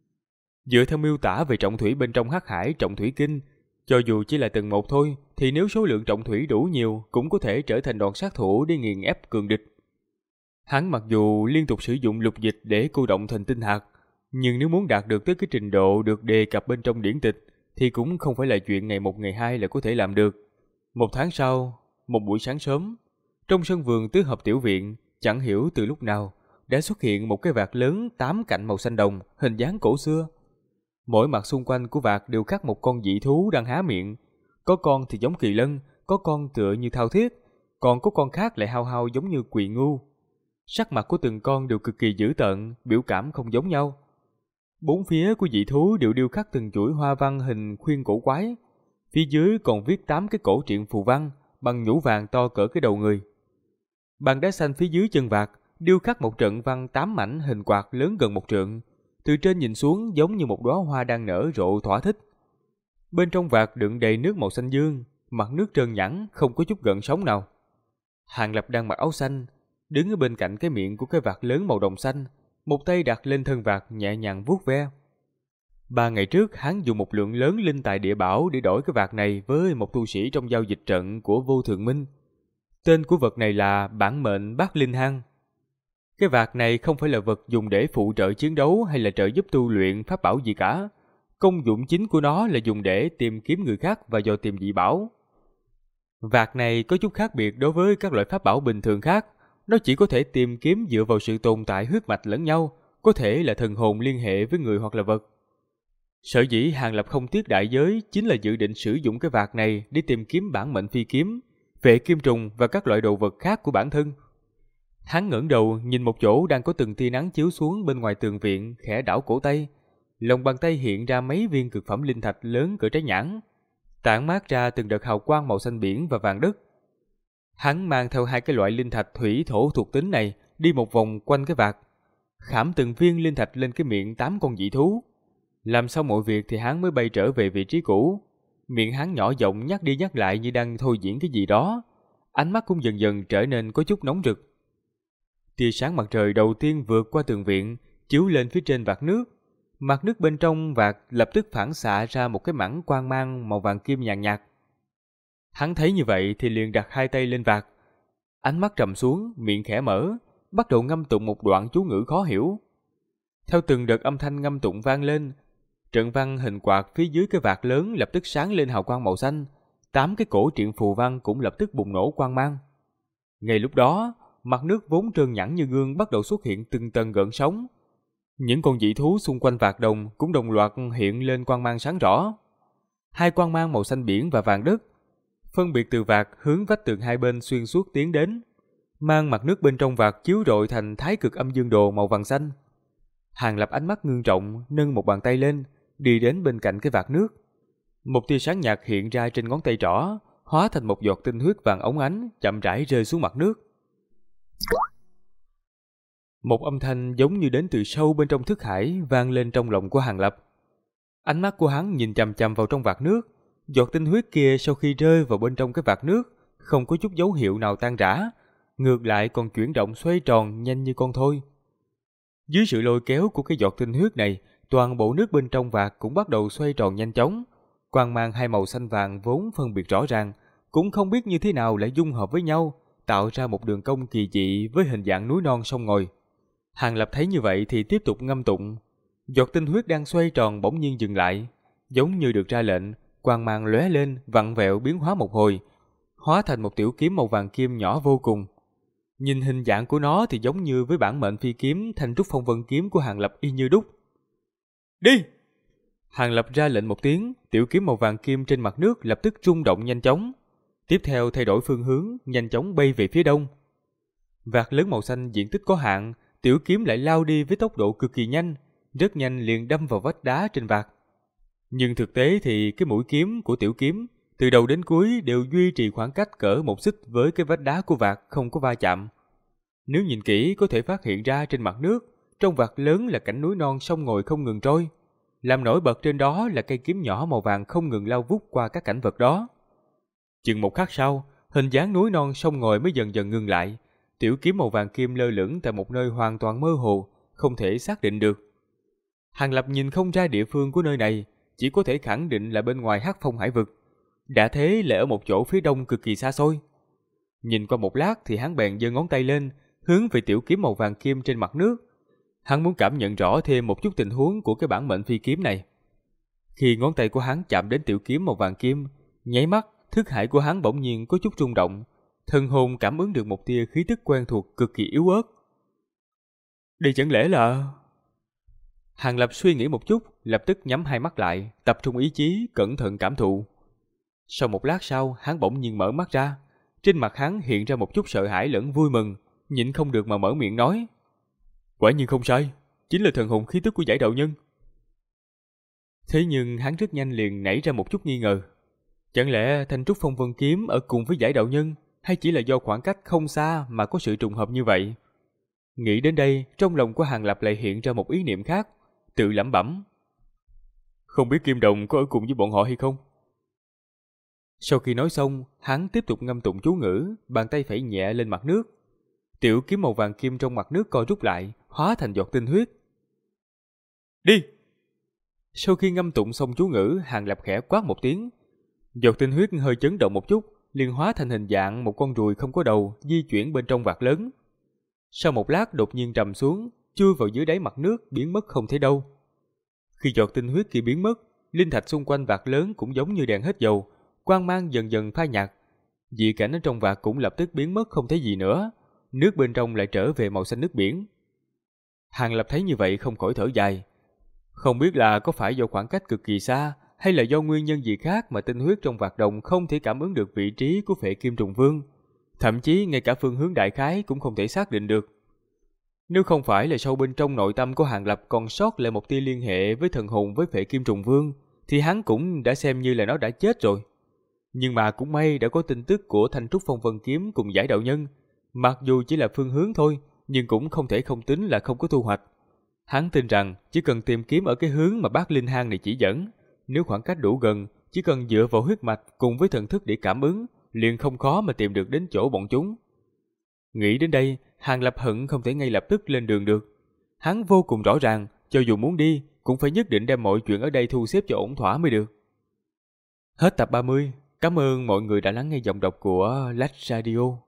Dựa theo miêu tả về trọng thủy bên trong Hắc Hải Trọng Thủy Kinh, cho dù chỉ là tầng 1 thôi, thì nếu số lượng trọng thủy đủ nhiều cũng có thể trở thành đòn sát thủ để nghiền ép cường địch. Hắn mặc dù liên tục sử dụng lục dịch để cô động thành tinh hạt, nhưng nếu muốn đạt được tới cái trình độ được đề cập bên trong điển tịch thì cũng không phải là chuyện ngày một ngày hai là có thể làm được. 1 tháng sau, một buổi sáng sớm, trong sân vườn tứ hợp tiểu viện, chẳng hiểu từ lúc nào đã xuất hiện một cái vạt lớn 8 cạnh màu xanh đồng, hình dáng cổ xưa. Mỗi mặt xung quanh của vạt đều khắc một con dị thú đang há miệng. Có con thì giống kỳ lân, có con tựa như thao thiết, còn có con khác lại hao hao giống như quỳ ngưu. Sắc mặt của từng con đều cực kỳ dữ tợn, biểu cảm không giống nhau. Bốn phía của dị thú đều điêu khắc từng chuỗi hoa văn hình khuyên cổ quái. Phía dưới còn viết 8 cái cổ truyện phù văn bằng nhũ vàng to cỡ cái đầu người. Bàn đá xanh phía dưới chân vạt điêu khắc một trận văn 8 mảnh hình quạt lớn gần 1 trượng. Từ trên nhìn xuống giống như một đóa hoa đang nở rộ thỏa thích. Bên trong vạt đựng đầy nước màu xanh dương, mặt nước trơn nhẵn, không có chút gợn sóng nào. Hàng Lập đang mặc áo xanh, đứng ở bên cạnh cái miệng của cái vạt lớn màu đồng xanh, một tay đặt lên thân vạt nhẹ nhàng vuốt ve. 3 ngày trước, hắn dùng một lượng lớn linh tài địa bảo để đổi cái vạt này với một tu sĩ trong giao dịch trận của Vô Thượng Minh. Tên của vật này là bản mệnh Bát Linh Hang. Cái vạt này không phải là vật dùng để phụ trợ chiến đấu hay là trợ giúp tu luyện pháp bảo gì cả. Công dụng chính của nó là dùng để tìm kiếm người khác và dò tìm dị bảo. Vạt này có chút khác biệt đối với các loại pháp bảo bình thường khác. Nó chỉ có thể tìm kiếm dựa vào sự tồn tại huyết mạch lẫn nhau, có thể là thần hồn liên hệ với người hoặc là vật. Sở dĩ Hàng Lập không tiếc đại giới chính là dự định sử dụng cái vạt này để tìm kiếm bản mệnh phi kiếm, vệ kim trùng và các loại đồ vật khác của bản thân. Hắn ngẩng đầu nhìn một chỗ đang có từng tia nắng chiếu xuống bên ngoài tường viện, khẽ đảo cổ tay. Lòng bàn tay hiện ra mấy viên cực phẩm linh thạch lớn cỡ trái nhãn, tản mát ra từng đợt hào quang màu xanh biển và vàng đất. Hắn mang theo 2 cái loại linh thạch thủy thổ thuộc tính này đi một vòng quanh cái vạt, khảm từng viên linh thạch lên cái miệng 8 con dị thú. Làm xong mọi việc thì hắn mới bay trở về vị trí cũ. Miệng hắn nhỏ giọng nhắc đi nhắc lại như đang thôi diễn cái gì đó. Ánh mắt cũng dần dần trở nên có chút nóng rực. Tia sáng mặt trời đầu tiên vượt qua tường viện, chiếu lên phía trên vạt nước. Mặt nước bên trong vạt lập tức phản xạ ra một cái mảng quang mang màu vàng kim nhàn nhạt. Hắn thấy như vậy thì liền đặt 2 tay lên vạt. Ánh mắt trầm xuống, miệng khẽ mở, bắt đầu ngâm tụng một đoạn chú ngữ khó hiểu. Theo từng đợt âm thanh ngâm tụng vang lên, trận văn hình quạt phía dưới cái vạt lớn lập tức sáng lên hào quang màu xanh. 8 cái cổ truyện phù văn cũng lập tức bùng nổ quang mang. Ngay lúc đó, mặt nước vốn trơn nhẵn như gương bắt đầu xuất hiện từng tầng gợn sóng. Những con dị thú xung quanh vạt đồng cũng đồng loạt hiện lên quang mang sáng rõ. 2 quang mang màu xanh biển và vàng đất, phân biệt từ vạt hướng vách tường hai bên xuyên suốt tiến đến, mang mặt nước bên trong vạt chiếu rọi thành thái cực âm dương đồ màu vàng xanh. Hàng Lập ánh mắt ngưng trọng, nâng một bàn tay lên, đi đến bên cạnh cái vạc nước. Một tia sáng nhạt hiện ra trên ngón tay trỏ, hóa thành một giọt tinh huyết vàng óng ánh, chậm rãi rơi xuống mặt nước. Một âm thanh giống như đến từ sâu bên trong thức hải vang lên trong lòng của Hàng Lập. Ánh mắt của hắn nhìn chằm chằm vào trong vạc nước. Giọt tinh huyết kia sau khi rơi vào bên trong cái vạc nước, không có chút dấu hiệu nào tan rã, ngược lại còn chuyển động xoay tròn nhanh như con thoi. Dưới sự lôi kéo của cái giọt tinh huyết này, toàn bộ nước bên trong vạc cũng bắt đầu xoay tròn nhanh chóng. Quang mang hai màu xanh vàng vốn phân biệt rõ ràng, cũng không biết như thế nào lại dung hợp với nhau, tạo ra một đường cong kỳ dị với hình dạng núi non sông ngòi. Hàng Lập thấy như vậy thì tiếp tục ngâm tụng. Giọt tinh huyết đang xoay tròn bỗng nhiên dừng lại, giống như được ra lệnh, quang mang lóe lên, vặn vẹo biến hóa một hồi, hóa thành một tiểu kiếm màu vàng kim nhỏ vô cùng. Nhìn hình dạng của nó thì giống như với bản mệnh phi kiếm Thanh Trúc Phong Vân kiếm của Hàng Lập y như đúc. Đi! Hàng Lập ra lệnh một tiếng, tiểu kiếm màu vàng kim trên mặt nước lập tức rung động nhanh chóng. Tiếp theo thay đổi phương hướng, nhanh chóng bay về phía đông. Vạc lớn màu xanh diện tích có hạn, tiểu kiếm lại lao đi với tốc độ cực kỳ nhanh, rất nhanh liền đâm vào vách đá trên vạc. Nhưng thực tế thì cái mũi kiếm của tiểu kiếm từ đầu đến cuối đều duy trì khoảng cách cỡ một xích với cái vách đá của vạc, không có va chạm. Nếu nhìn kỹ có thể phát hiện ra trên mặt nước, trong vạc lớn là cảnh núi non sông ngòi không ngừng trôi. Làm nổi bật trên đó là cây kiếm nhỏ màu vàng không ngừng lao vút qua các cảnh vật đó. Chừng một khắc sau, hình dáng núi non sông ngòi mới dần dần ngừng lại. Tiểu kiếm màu vàng kim lơ lửng tại một nơi hoàn toàn mơ hồ, không thể xác định được. Hàng Lập nhìn không ra địa phương của nơi này, chỉ có thể khẳng định là bên ngoài Hắc Phong hải vực. Đã thế lại ở một chỗ phía đông cực kỳ xa xôi. Nhìn qua một lát thì hắn bèn giơ ngón tay lên, hướng về tiểu kiếm màu vàng kim trên mặt nước. Hắn muốn cảm nhận rõ thêm một chút tình huống của cái bản mệnh phi kiếm này. Khi ngón tay của hắn chạm đến tiểu kiếm màu vàng kim, nháy mắt, thức hải của hắn bỗng nhiên có chút rung động. Thần hồn cảm ứng được một tia khí tức quen thuộc cực kỳ yếu ớt. Đây chẳng lẽ là... Hàng Lập suy nghĩ một chút, lập tức nhắm hai mắt lại, tập trung ý chí, cẩn thận cảm thụ. Sau một lát sau, hắn bỗng nhiên mở mắt ra. Trên mặt hắn hiện ra một chút sợ hãi lẫn vui mừng, nhịn không được mà mở miệng nói. Quả nhiên không sai, chính là thần hồn khí tức của Giải đạo nhân. Thế nhưng hắn rất nhanh liền nảy ra một chút nghi ngờ. Chẳng lẽ Thanh Trúc Phong Vân kiếm ở cùng với Giải đạo nhân, hay chỉ là do khoảng cách không xa mà có sự trùng hợp như vậy? Nghĩ đến đây, trong lòng của Hàng Lập lại hiện ra một ý niệm khác, tự lẩm bẩm. Không biết Kim Đồng có ở cùng với bọn họ hay không? Sau khi nói xong, hắn tiếp tục ngâm tụng chú ngữ, bàn tay phẩy nhẹ lên mặt nước. Tiểu kiếm màu vàng kim trong mặt nước co rút lại, hóa thành giọt tinh huyết. Đi! Sau khi ngâm tụng xong chú ngữ, Hàng Lập khẽ quát một tiếng. Giọt tinh huyết hơi chấn động một chút, liền hóa thành hình dạng một con ruồi không có đầu, di chuyển bên trong vạc lớn. Sau một lát đột nhiên trầm xuống, chui vào dưới đáy mặt nước, biến mất không thấy đâu. Khi giọt tinh huyết kia biến mất, linh thạch xung quanh vạc lớn cũng giống như đèn hết dầu, quang mang dần dần phai nhạt. Dị cảnh ở trong vạc cũng lập tức biến mất không thấy gì nữa, nước bên trong lại trở về màu xanh nước biển. Hàng Lập thấy như vậy không khỏi thở dài. Không biết là có phải do khoảng cách cực kỳ xa, hay là do nguyên nhân gì khác mà tinh huyết trong vạc đồng không thể cảm ứng được vị trí của Phệ Kim Trùng Vương, thậm chí ngay cả phương hướng đại khái cũng không thể xác định được. Nếu không phải là sâu bên trong nội tâm của Hàng Lập còn sót lại một tia liên hệ với thần hồn với Phệ Kim Trùng Vương, thì hắn cũng đã xem như là nó đã chết rồi. Nhưng mà cũng may đã có tin tức của Thanh Trúc Phong Vân kiếm cùng Giải đạo nhân, mặc dù chỉ là phương hướng thôi, nhưng cũng không thể không tính là không có thu hoạch. Hắn tin rằng chỉ cần tìm kiếm ở cái hướng mà bác Linh Hang này chỉ dẫn, nếu khoảng cách đủ gần, chỉ cần dựa vào huyết mạch cùng với thần thức để cảm ứng, liền không khó mà tìm được đến chỗ bọn chúng. Nghĩ đến đây, Hàng Lập hận không thể ngay lập tức lên đường được. Hắn vô cùng rõ ràng, cho dù muốn đi, cũng phải nhất định đem mọi chuyện ở đây thu xếp cho ổn thỏa mới được. Hết tập 30. Cảm ơn mọi người đã lắng nghe giọng đọc của Lách Radio.